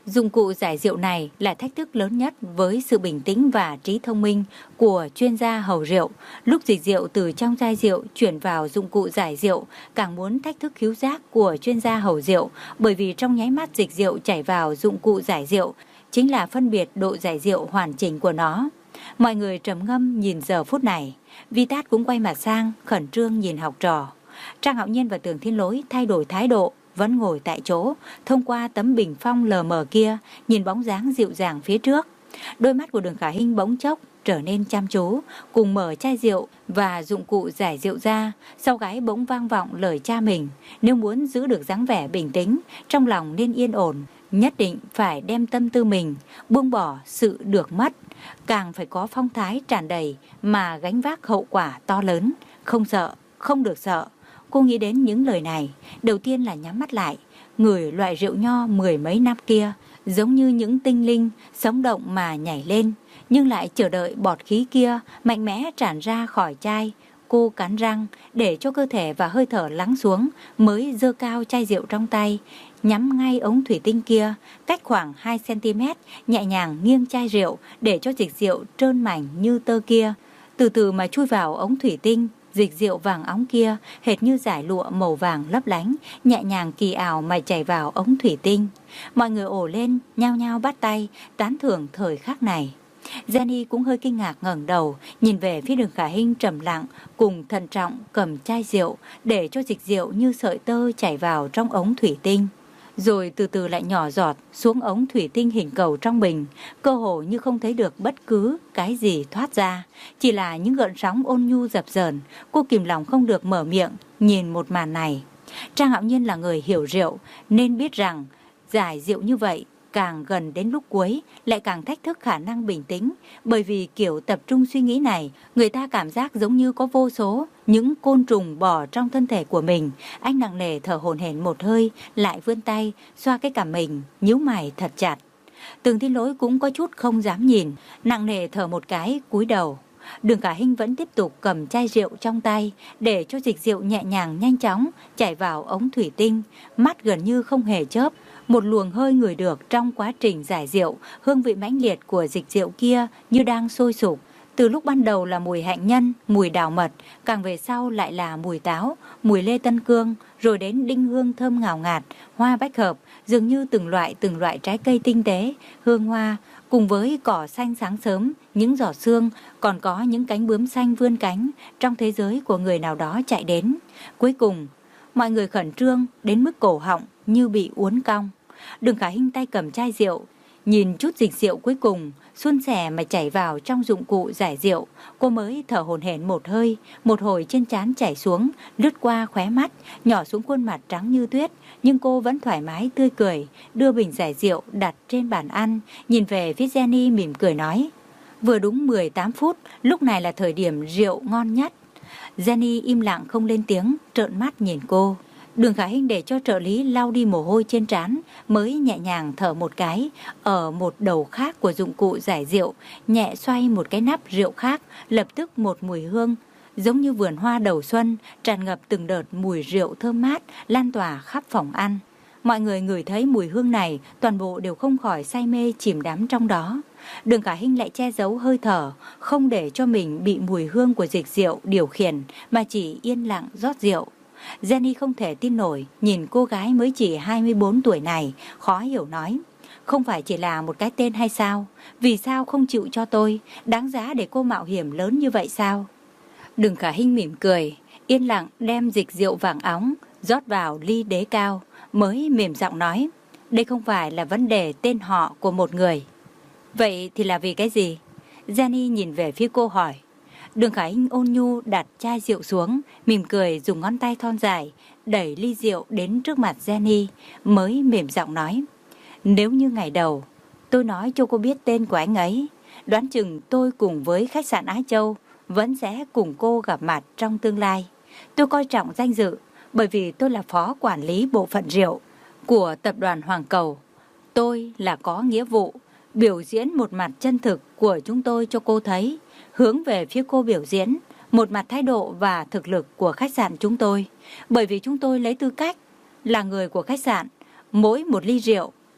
[SPEAKER 1] Dụng cụ giải rượu này là thách thức lớn nhất với sự bình tĩnh và trí thông minh của chuyên gia hầu rượu. Lúc dịch rượu từ trong chai rượu chuyển vào dụng cụ giải rượu, càng muốn thách thức khứu giác của chuyên gia hầu rượu, bởi vì trong nháy mắt dịch rượu chảy vào dụng cụ giải rượu chính là phân biệt độ giải rượu hoàn chỉnh của nó. Mọi người trầm ngâm nhìn giờ phút này. Vitat cũng quay mặt sang, khẩn trương nhìn học trò. Trang Hạo Nhiên và Tưởng Thiên Lỗi thay đổi thái độ, vẫn ngồi tại chỗ, thông qua tấm bình phong lờ mờ kia, nhìn bóng dáng dịu dàng phía trước. Đôi mắt của Đường Khả Hinh bỗng chốc trở nên chăm chú, cùng mở chai rượu và dụng cụ giải rượu ra. Sau gáy bỗng vang vọng lời cha mình, nếu muốn giữ được dáng vẻ bình tĩnh, trong lòng nên yên ổn, nhất định phải đem tâm tư mình, buông bỏ sự được mất, càng phải có phong thái tràn đầy mà gánh vác hậu quả to lớn, không sợ, không được sợ. Cô nghĩ đến những lời này, đầu tiên là nhắm mắt lại, ngửi loại rượu nho mười mấy năm kia, giống như những tinh linh sống động mà nhảy lên, nhưng lại chờ đợi bọt khí kia mạnh mẽ tràn ra khỏi chai. Cô cắn răng để cho cơ thể và hơi thở lắng xuống, mới giơ cao chai rượu trong tay, nhắm ngay ống thủy tinh kia, cách khoảng hai xăng ti mét, nhẹ nhàng nghiêng chai rượu để cho dịch rượu trơn mảnh như tơ kia từ từ mà chui vào ống thủy tinh. Dịch rượu vàng óng kia hệt như dải lụa màu vàng lấp lánh, nhẹ nhàng kỳ ảo mà chảy vào ống thủy tinh. Mọi người ồ lên, nhao nhao bắt tay, tán thưởng thời khắc này. Jenny cũng hơi kinh ngạc ngẩng đầu, nhìn về phía Đường Khả Hinh trầm lặng, cùng thận trọng cầm chai rượu để cho dịch rượu như sợi tơ chảy vào trong ống thủy tinh, rồi từ từ lại nhỏ giọt xuống ống thủy tinh hình cầu trong bình, cơ hồ như không thấy được bất cứ cái gì thoát ra, chỉ là những gợn sóng ôn nhu dập dờn. Cô kìm lòng không được mở miệng nhìn một màn này. Trang Hạo Nhiên là người hiểu rượu nên biết rằng giải rượu như vậy càng gần đến lúc cuối lại càng thách thức khả năng bình tĩnh, bởi vì kiểu tập trung suy nghĩ này, người ta cảm giác giống như có vô số những côn trùng bò trong thân thể của mình. Anh nặng nề thở hổn hển một hơi, lại vươn tay xoa cái cằm mình, nhíu mày thật chặt. Tưởng Thiên Lỗi cũng có chút không dám nhìn, nặng nề thở một cái, cúi đầu. Đường Khả Hinh vẫn tiếp tục cầm chai rượu trong tay để cho dịch rượu nhẹ nhàng nhanh chóng chảy vào ống thủy tinh, mắt gần như không hề chớp. Một luồng hơi ngửi được trong quá trình giải rượu, hương vị mãnh liệt của dịch rượu kia như đang sôi sục. Từ lúc ban đầu là mùi hạnh nhân, mùi đào mật, càng về sau lại là mùi táo, mùi lê tân cương, rồi đến đinh hương thơm ngào ngạt, hoa bách hợp, dường như từng loại từng loại trái cây tinh tế, hương hoa, cùng với cỏ xanh sáng sớm, những giọt sương, còn có những cánh bướm xanh vươn cánh trong thế giới của người nào đó chạy đến. Cuối cùng, mọi người khẩn trương đến mức cổ họng như bị uốn cong. Đường Khả Hinh tay cầm chai rượu, nhìn chút dịch rượu cuối cùng suôn sẻ mà chảy vào trong dụng cụ giải rượu. Cô mới thở hổn hển một hơi, một hồi trên trán chảy xuống, lướt qua khóe mắt, nhỏ xuống khuôn mặt trắng như tuyết, nhưng cô vẫn thoải mái tươi cười, đưa bình giải rượu đặt trên bàn ăn, nhìn về phía Jenny mỉm cười nói: vừa đúng mười tám phút, lúc này là thời điểm rượu ngon nhất. Jenny im lặng không lên tiếng, trợn mắt nhìn cô. Đường Khả Hinh để cho trợ lý lau đi mồ hôi trên trán, mới nhẹ nhàng thở một cái. Ở một đầu khác của dụng cụ giải rượu, nhẹ xoay một cái nắp rượu khác, lập tức một mùi hương giống như vườn hoa đầu xuân, tràn ngập từng đợt mùi rượu thơm mát, lan tỏa khắp phòng ăn. Mọi người ngửi thấy mùi hương này, toàn bộ đều không khỏi say mê chìm đắm trong đó. Đường Khả Hinh lại che giấu hơi thở, không để cho mình bị mùi hương của dịch rượu điều khiển, mà chỉ yên lặng rót rượu. Jenny không thể tin nổi, nhìn cô gái mới chỉ hai mươi bốn tuổi này, khó hiểu nói: không phải chỉ là một cái tên hay sao? Vì sao không chịu cho tôi? Đáng giá để cô mạo hiểm lớn như vậy sao? Đường Khả Hinh mỉm cười, yên lặng đem dịch rượu vàng óng rót vào ly đế cao, mới mềm giọng nói: đây không phải là vấn đề tên họ của một người. Vậy thì là vì cái gì? Jenny nhìn về phía cô hỏi. Đường Khả Hinh ôn nhu đặt chai rượu xuống, mỉm cười dùng ngón tay thon dài đẩy ly rượu đến trước mặt Jenny, mới mềm giọng nói: nếu như ngày đầu tôi nói cho cô biết tên của anh ấy, đoán chừng tôi cùng với khách sạn Ái Châu vẫn sẽ cùng cô gặp mặt trong tương lai. Tôi coi trọng danh dự, bởi vì tôi là phó quản lý bộ phận rượu của tập đoàn Hoàng Cầu. Tôi là có nghĩa vụ biểu diễn một mặt chân thực của chúng tôi cho cô thấy, hướng về phía cô biểu diễn một mặt thái độ và thực lực của khách sạn chúng tôi. Bởi vì chúng tôi lấy tư cách là người của khách sạn, mỗi một ly rượu,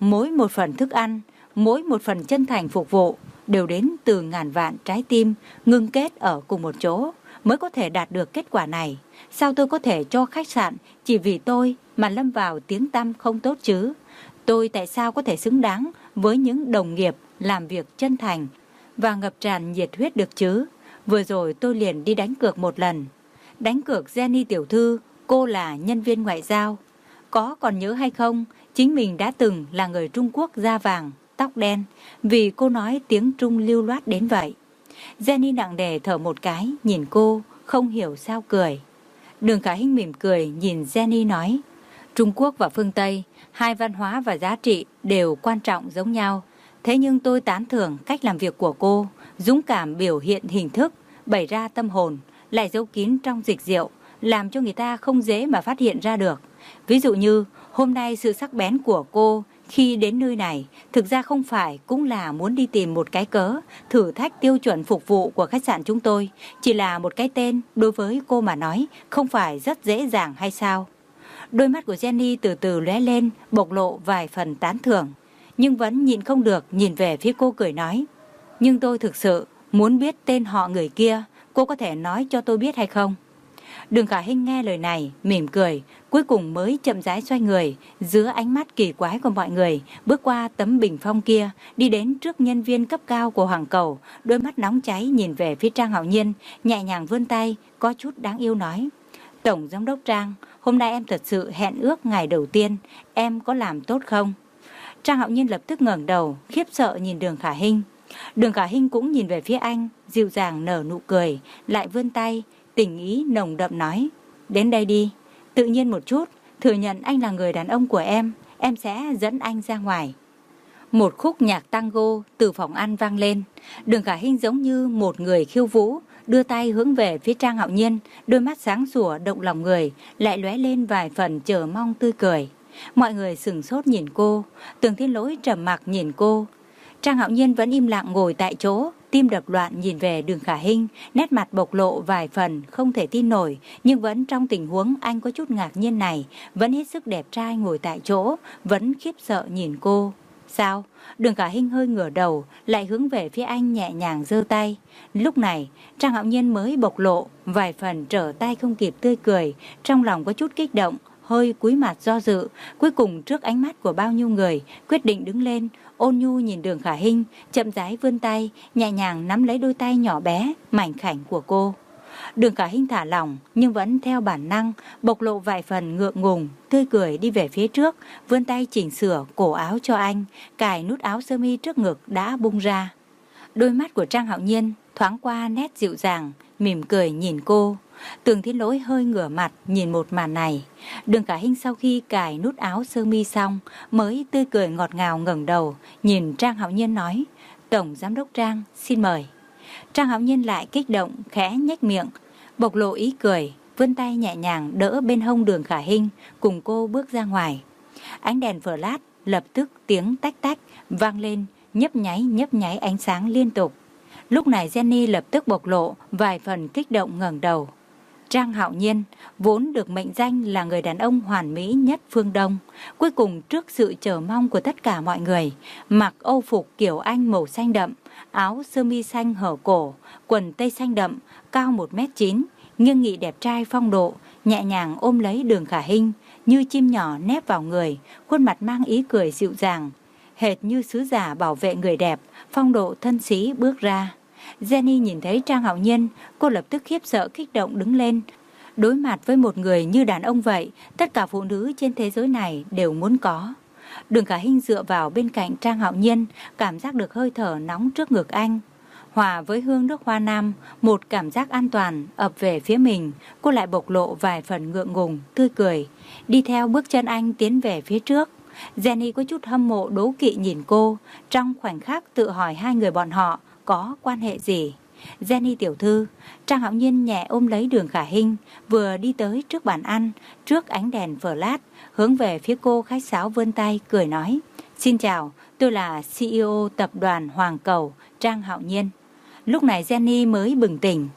[SPEAKER 1] mỗi một phần thức ăn, mỗi một phần chân thành phục vụ đều đến từ ngàn vạn trái tim ngưng kết ở cùng một chỗ mới có thể đạt được kết quả này. Sao tôi có thể cho khách sạn chỉ vì tôi mà lâm vào tiếng tăm không tốt chứ? Tôi tại sao có thể xứng đáng với những đồng nghiệp làm việc chân thành và ngập tràn nhiệt huyết được chứ? Vừa rồi tôi liền đi đánh cược một lần. Đánh cược Jenny tiểu thư, cô là nhân viên ngoại giao. Có còn nhớ hay không, chính mình đã từng là người Trung Quốc da vàng, tóc đen, vì cô nói tiếng Trung lưu loát đến vậy. Jenny nặng nề thở một cái, nhìn cô, không hiểu sao cười. Đường Khả Hinh mỉm cười nhìn Jenny nói, Trung Quốc và phương Tây, hai văn hóa và giá trị đều quan trọng giống nhau. Thế nhưng tôi tán thưởng cách làm việc của cô, dũng cảm biểu hiện hình thức, bày ra tâm hồn, lại giấu kín trong dịch diệu, làm cho người ta không dễ mà phát hiện ra được. Ví dụ như, hôm nay sự sắc bén của cô khi đến nơi này, thực ra không phải cũng là muốn đi tìm một cái cớ, thử thách tiêu chuẩn phục vụ của khách sạn chúng tôi. Chỉ là một cái tên, đối với cô mà nói, không phải rất dễ dàng hay sao? Đôi mắt của Jenny từ từ lóe lên, bộc lộ vài phần tán thưởng, nhưng vẫn nhịn không được nhìn về phía cô cười nói. Nhưng tôi thực sự muốn biết tên họ người kia, cô có thể nói cho tôi biết hay không? Đường Khả Hinh nghe lời này, mỉm cười, cuối cùng mới chậm rãi xoay người, giữa ánh mắt kỳ quái của mọi người, bước qua tấm bình phong kia, đi đến trước nhân viên cấp cao của Hoàng Cầu, đôi mắt nóng cháy nhìn về phía Trang Hạo Nhiên, nhẹ nhàng vươn tay, có chút đáng yêu nói. Tổng Giám đốc Trang, hôm nay em thật sự hẹn ước ngày đầu tiên, em có làm tốt không? Trang Hạo Nhiên lập tức ngẩng đầu, khiếp sợ nhìn Đường Khả Hinh. Đường Khả Hinh cũng nhìn về phía anh, dịu dàng nở nụ cười, lại vươn tay, tình ý nồng đậm nói, đến đây đi, tự nhiên một chút, thừa nhận anh là người đàn ông của em, em sẽ dẫn anh ra ngoài. Một khúc nhạc tango từ phòng ăn vang lên, Đường Khả Hinh giống như một người khiêu vũ, đưa tay hướng về phía Trang Hạo Nhiên, đôi mắt sáng sủa động lòng người, lại lóe lên vài phần chờ mong tươi cười. Mọi người sửng sốt nhìn cô, Tường Thiên Lỗi trầm mặc nhìn cô. Trang Hạo Nhiên vẫn im lặng ngồi tại chỗ, tim đập loạn nhìn về Đường Khả Hinh, nét mặt bộc lộ vài phần không thể tin nổi, nhưng vẫn trong tình huống anh có chút ngạc nhiên này, vẫn hết sức đẹp trai ngồi tại chỗ, vẫn khiếp sợ nhìn cô. Sao? Đường Khả Hinh hơi ngửa đầu, lại hướng về phía anh nhẹ nhàng giơ tay. Lúc này, Trang Hạo Nhiên mới bộc lộ vài phần trở tay không kịp tươi cười, trong lòng có chút kích động, hơi cúi mặt do dự, cuối cùng trước ánh mắt của bao nhiêu người, quyết định đứng lên, ôn nhu nhìn Đường Khả Hinh, chậm rãi vươn tay, nhẹ nhàng nắm lấy đôi tay nhỏ bé, mảnh khảnh của cô. Đường Khả Hinh thả lỏng, nhưng vẫn theo bản năng, bộc lộ vài phần ngượng ngùng, tươi cười đi về phía trước, vươn tay chỉnh sửa cổ áo cho anh, cài nút áo sơ mi trước ngực đã bung ra. Đôi mắt của Trang Hạo Nhiên thoáng qua nét dịu dàng, mỉm cười nhìn cô. Tường Thiên Lỗi hơi ngửa mặt nhìn một màn này. Đường Khả Hinh sau khi cài nút áo sơ mi xong, mới tươi cười ngọt ngào ngẩng đầu, nhìn Trang Hạo Nhiên nói, Tổng Giám đốc Trang, xin mời. Trang Hạo Nhiên lại kích động, khẽ nhếch miệng, bộc lộ ý cười, vươn tay nhẹ nhàng đỡ bên hông Đường Khả Hinh, cùng cô bước ra ngoài. Ánh đèn flash lập tức tiếng tách tách vang lên, nhấp nháy nhấp nháy ánh sáng liên tục. Lúc này Jenny lập tức bộc lộ vài phần kích động ngẩng đầu. Trang Hạo Nhiên vốn được mệnh danh là người đàn ông hoàn mỹ nhất phương Đông, cuối cùng trước sự chờ mong của tất cả mọi người, mặc âu phục kiểu Anh màu xanh đậm, áo sơ mi xanh hở cổ, quần tây xanh đậm, cao một mét chín, nghiêng nghị đẹp trai phong độ, nhẹ nhàng ôm lấy Đường Khả Hinh, như chim nhỏ nép vào người, khuôn mặt mang ý cười dịu dàng, hệt như sứ giả bảo vệ người đẹp, phong độ thân sĩ bước ra. Jenny nhìn thấy Trang Hạo Nhiên, cô lập tức khiếp sợ kích động đứng lên. Đối mặt với một người như đàn ông vậy, tất cả phụ nữ trên thế giới này đều muốn có. Đường Khả Hinh dựa vào bên cạnh Trang Hạo Nhiên, cảm giác được hơi thở nóng trước ngực anh. Hòa với hương nước hoa nam, một cảm giác an toàn ập về phía mình, cô lại bộc lộ vài phần ngượng ngùng, tươi cười, đi theo bước chân anh tiến về phía trước. Jenny có chút hâm mộ đố kỵ nhìn cô, trong khoảnh khắc tự hỏi hai người bọn họ có quan hệ gì. Jenny tiểu thư, Trang Hạo Nhiên nhẹ ôm lấy Đường Khả Hinh, vừa đi tới trước bàn ăn, trước ánh đèn flash, hướng về phía cô khách sáo vươn tay, cười nói, xin chào, tôi là xê e ô tập đoàn Hoàng Cầu, Trang Hạo Nhiên. Lúc này Jenny mới bừng tỉnh.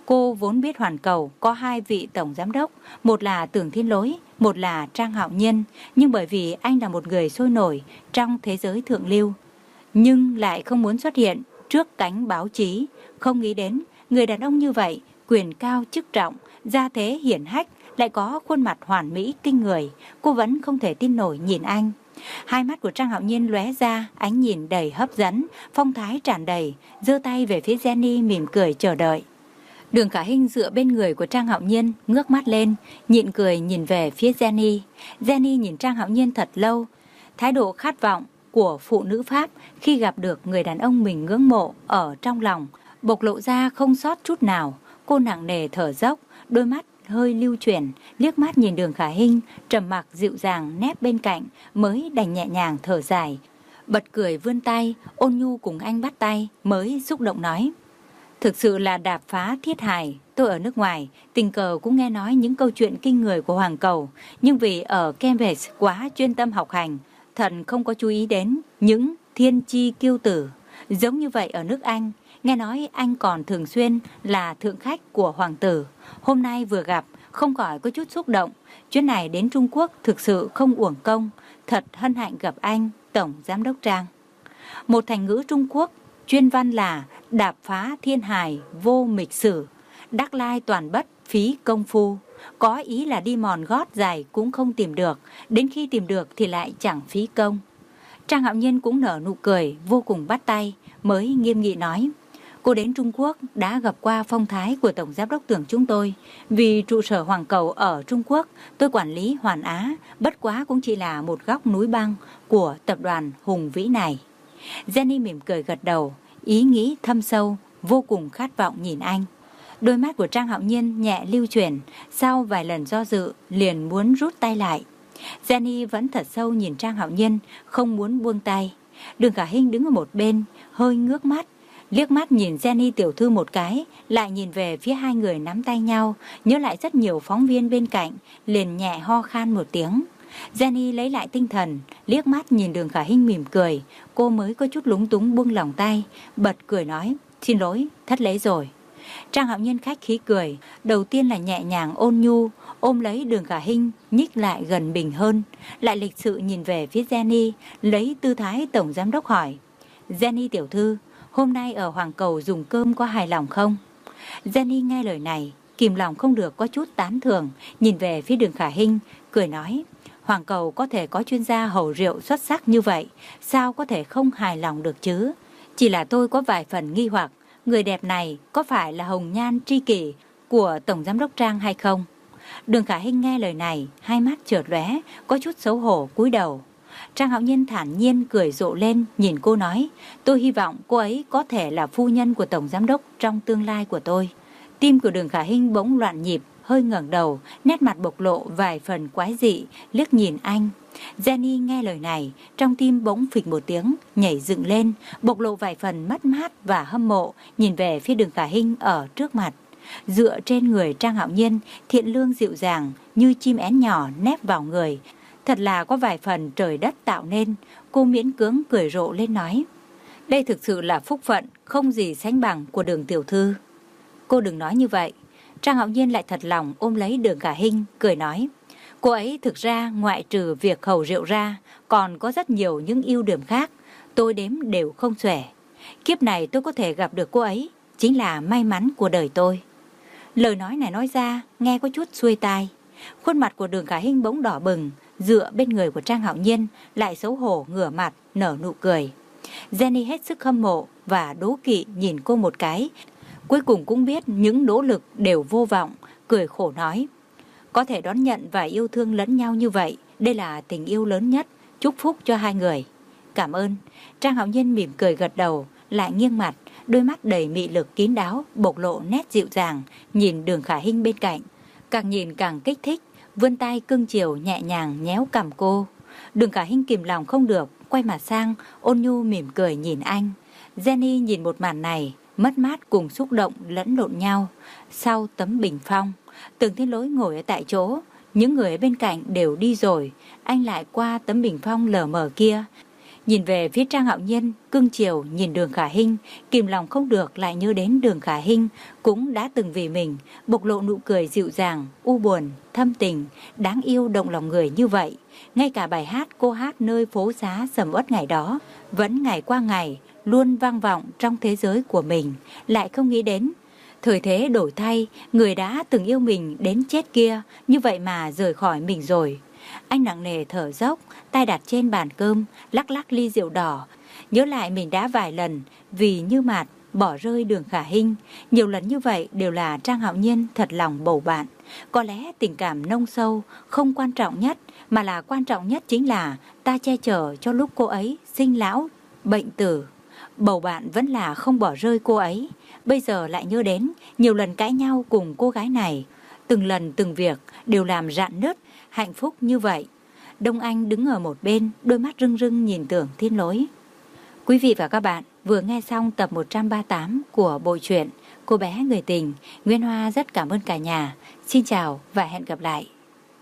[SPEAKER 1] Cô vốn biết Hoàn Cầu có hai vị tổng giám đốc, một là Tưởng Thiên Lỗi, một là Trang Hạo Nhiên, nhưng bởi vì anh là một người sôi nổi trong thế giới thượng lưu, nhưng lại không muốn xuất hiện trước cánh báo chí, không nghĩ đến người đàn ông như vậy, quyền cao chức trọng, gia thế hiển hách, lại có khuôn mặt hoàn mỹ kinh người, cô vẫn không thể tin nổi nhìn anh. Hai mắt của Trang Hạo Nhiên lóe ra ánh nhìn đầy hấp dẫn, phong thái tràn đầy, giơ tay về phía Jenny mỉm cười chờ đợi. Đường Khả Hinh dựa bên người của Trang Hạo Nhiên, ngước mắt lên, nhịn cười nhìn về phía Jenny. Jenny nhìn Trang Hạo Nhiên thật lâu, thái độ khát vọng của phụ nữ Pháp khi gặp được người đàn ông mình ngưỡng mộ ở trong lòng, bộc lộ ra không sót chút nào. Cô nặng nề thở dốc, đôi mắt hơi lưu chuyển, liếc mắt nhìn Đường Khả Hinh, trầm mặc dịu dàng nép bên cạnh, mới đành nhẹ nhàng thở dài. Bật cười vươn tay, ôn nhu cùng anh bắt tay, mới xúc động nói. Thực sự là đạp phá thiết hài, tôi ở nước ngoài, tình cờ cũng nghe nói những câu chuyện kinh người của Hoàng Cầu, nhưng vì ở Cambridge quá chuyên tâm học hành, thần không có chú ý đến những thiên chi kiêu tử. Giống như vậy ở nước Anh, nghe nói anh còn thường xuyên là thượng khách của hoàng tử. Hôm nay vừa gặp, không khỏi có chút xúc động. Chuyến này đến Trung Quốc thực sự không uổng công, thật hân hạnh gặp anh, Tổng Giám đốc Trang. Một thành ngữ Trung Quốc chuyên văn là đạp phá thiên hài vô mịch sử, đắc lai toàn bất phí công phu. Có ý là đi mòn gót dài cũng không tìm được, đến khi tìm được thì lại chẳng phí công. Trang Hạo Nhiên cũng nở nụ cười, vô cùng bắt tay, mới nghiêm nghị nói. Cô đến Trung Quốc đã gặp qua phong thái của Tổng Giám đốc Tưởng chúng tôi. Vì trụ sở Hoàng Cầu ở Trung Quốc, tôi quản lý Hoàn Á, bất quá cũng chỉ là một góc núi băng của tập đoàn hùng vĩ này. Jenny mỉm cười gật đầu, ý nghĩ thâm sâu, vô cùng khát vọng nhìn anh. Đôi mắt của Trang Hạo Nhiên nhẹ lưu chuyển, sau vài lần do dự, liền muốn rút tay lại. Jenny vẫn thật sâu nhìn Trang Hạo Nhiên, không muốn buông tay. Đường Khả Hinh đứng ở một bên, hơi ngước mắt, liếc mắt nhìn Jenny tiểu thư một cái, lại nhìn về phía hai người nắm tay nhau, nhớ lại rất nhiều phóng viên bên cạnh, liền nhẹ ho khan một tiếng. Jenny lấy lại tinh thần, liếc mắt nhìn Đường Khả Hinh mỉm cười, cô mới có chút lúng túng buông lòng tay, bật cười nói, xin lỗi, thất lễ rồi. Trang Hạo Nhiên khách khí cười, đầu tiên là nhẹ nhàng ôn nhu, ôm lấy Đường Khả Hinh, nhích lại gần mình hơn, lại lịch sự nhìn về phía Jenny, lấy tư thái Tổng Giám đốc hỏi, Jenny tiểu thư, hôm nay ở Hoàng Cầu dùng cơm có hài lòng không? Jenny nghe lời này, kìm lòng không được có chút tán thưởng, nhìn về phía Đường Khả Hinh, cười nói, Hoàng Cầu có thể có chuyên gia hầu rượu xuất sắc như vậy, sao có thể không hài lòng được chứ? Chỉ là tôi có vài phần nghi hoặc, người đẹp này có phải là hồng nhan tri kỷ của Tổng Giám đốc Trang hay không? Đường Khả Hinh nghe lời này, hai mắt chợt lóe, có chút xấu hổ cúi đầu. Trang Hạo Nhiên thản nhiên cười rộ lên, nhìn cô nói, tôi hy vọng cô ấy có thể là phu nhân của Tổng Giám đốc trong tương lai của tôi. Tim của Đường Khả Hinh bỗng loạn nhịp, hơi ngẩng đầu, nét mặt bộc lộ vài phần quái dị, liếc nhìn anh. Jenny nghe lời này, trong tim bỗng phịch một tiếng, nhảy dựng lên, bộc lộ vài phần mất mát và hâm mộ, nhìn về phía Đường Khả Hinh ở trước mặt. Dựa trên người Trang Hạo Nhiên, thiện lương dịu dàng, như chim én nhỏ nép vào người. Thật là có vài phần trời đất tạo nên, cô miễn cưỡng cười rộ lên nói. Đây thực sự là phúc phận, không gì sánh bằng của Đường tiểu thư. Cô đừng nói như vậy. Trang Hạo Nhiên lại thật lòng ôm lấy Đường Khả Hinh, cười nói. Cô ấy thực ra ngoại trừ việc hầu rượu ra, còn có rất nhiều những ưu điểm khác, tôi đếm đều không xuể. Kiếp này tôi có thể gặp được cô ấy, chính là may mắn của đời tôi. Lời nói này nói ra, nghe có chút xuôi tai. Khuôn mặt của Đường Khả Hinh bỗng đỏ bừng, dựa bên người của Trang Hạo Nhiên, lại xấu hổ ngửa mặt, nở nụ cười. Jenny hết sức hâm mộ và đố kỵ nhìn cô một cái. Cuối cùng cũng biết những nỗ lực đều vô vọng, cười khổ nói. Có thể đón nhận và yêu thương lẫn nhau như vậy, đây là tình yêu lớn nhất, chúc phúc cho hai người. Cảm ơn. Trang Hạo Nhiên mỉm cười gật đầu, lại nghiêng mặt, đôi mắt đầy mị lực kín đáo, bộc lộ nét dịu dàng, nhìn Đường Khả Hinh bên cạnh. Càng nhìn càng kích thích, vươn tay cưng chiều nhẹ nhàng nhéo cằm cô. Đường Khả Hinh kìm lòng không được, quay mặt sang, ôn nhu mỉm cười nhìn anh. Jenny nhìn một màn này, mất mát cùng xúc động lẫn lộn nhau. Sau tấm bình phong, Tưởng Thiên Lỗi ngồi ở tại chỗ, những người ở bên cạnh đều đi rồi, anh lại qua tấm bình phong lờ mờ kia, Nhìn về phía Trang Hạo Nhiên, cưng chiều nhìn Đường Khả Hinh, kìm lòng không được lại nhớ đến Đường Khả Hinh cũng đã từng vì mình bộc lộ nụ cười dịu dàng, u buồn, thâm tình, đáng yêu động lòng người như vậy. Ngay cả bài hát cô hát nơi phố xá sầm uất ngày đó vẫn ngày qua ngày luôn vang vọng trong thế giới của mình. Lại không nghĩ đến thời thế đổi thay, người đã từng yêu mình đến chết kia như vậy mà rời khỏi mình rồi. Anh nặng nề thở dốc, tay đặt trên bàn cơm, lắc lắc ly rượu đỏ. Nhớ lại mình đã vài lần vì Như Mạt bỏ rơi Đường Khả Hinh. Nhiều lần như vậy đều là Trang Hạo Nhiên thật lòng bầu bạn. Có lẽ tình cảm nông sâu không quan trọng nhất, mà là quan trọng nhất chính là ta che chở cho lúc cô ấy sinh lão, bệnh tử. Bầu bạn vẫn là không bỏ rơi cô ấy. Bây giờ lại nhớ đến nhiều lần cãi nhau cùng cô gái này. Từng lần từng việc đều làm rạn nứt hạnh phúc như vậy. Đông Anh đứng ở một bên, đôi mắt rưng rưng nhìn Tưởng Thiên Lỗi. Quý vị và các bạn vừa nghe xong tập một trăm ba mươi tám của bộ truyện Cô bé người tình. Nguyên Hoa rất cảm ơn cả nhà. Xin chào và hẹn gặp lại.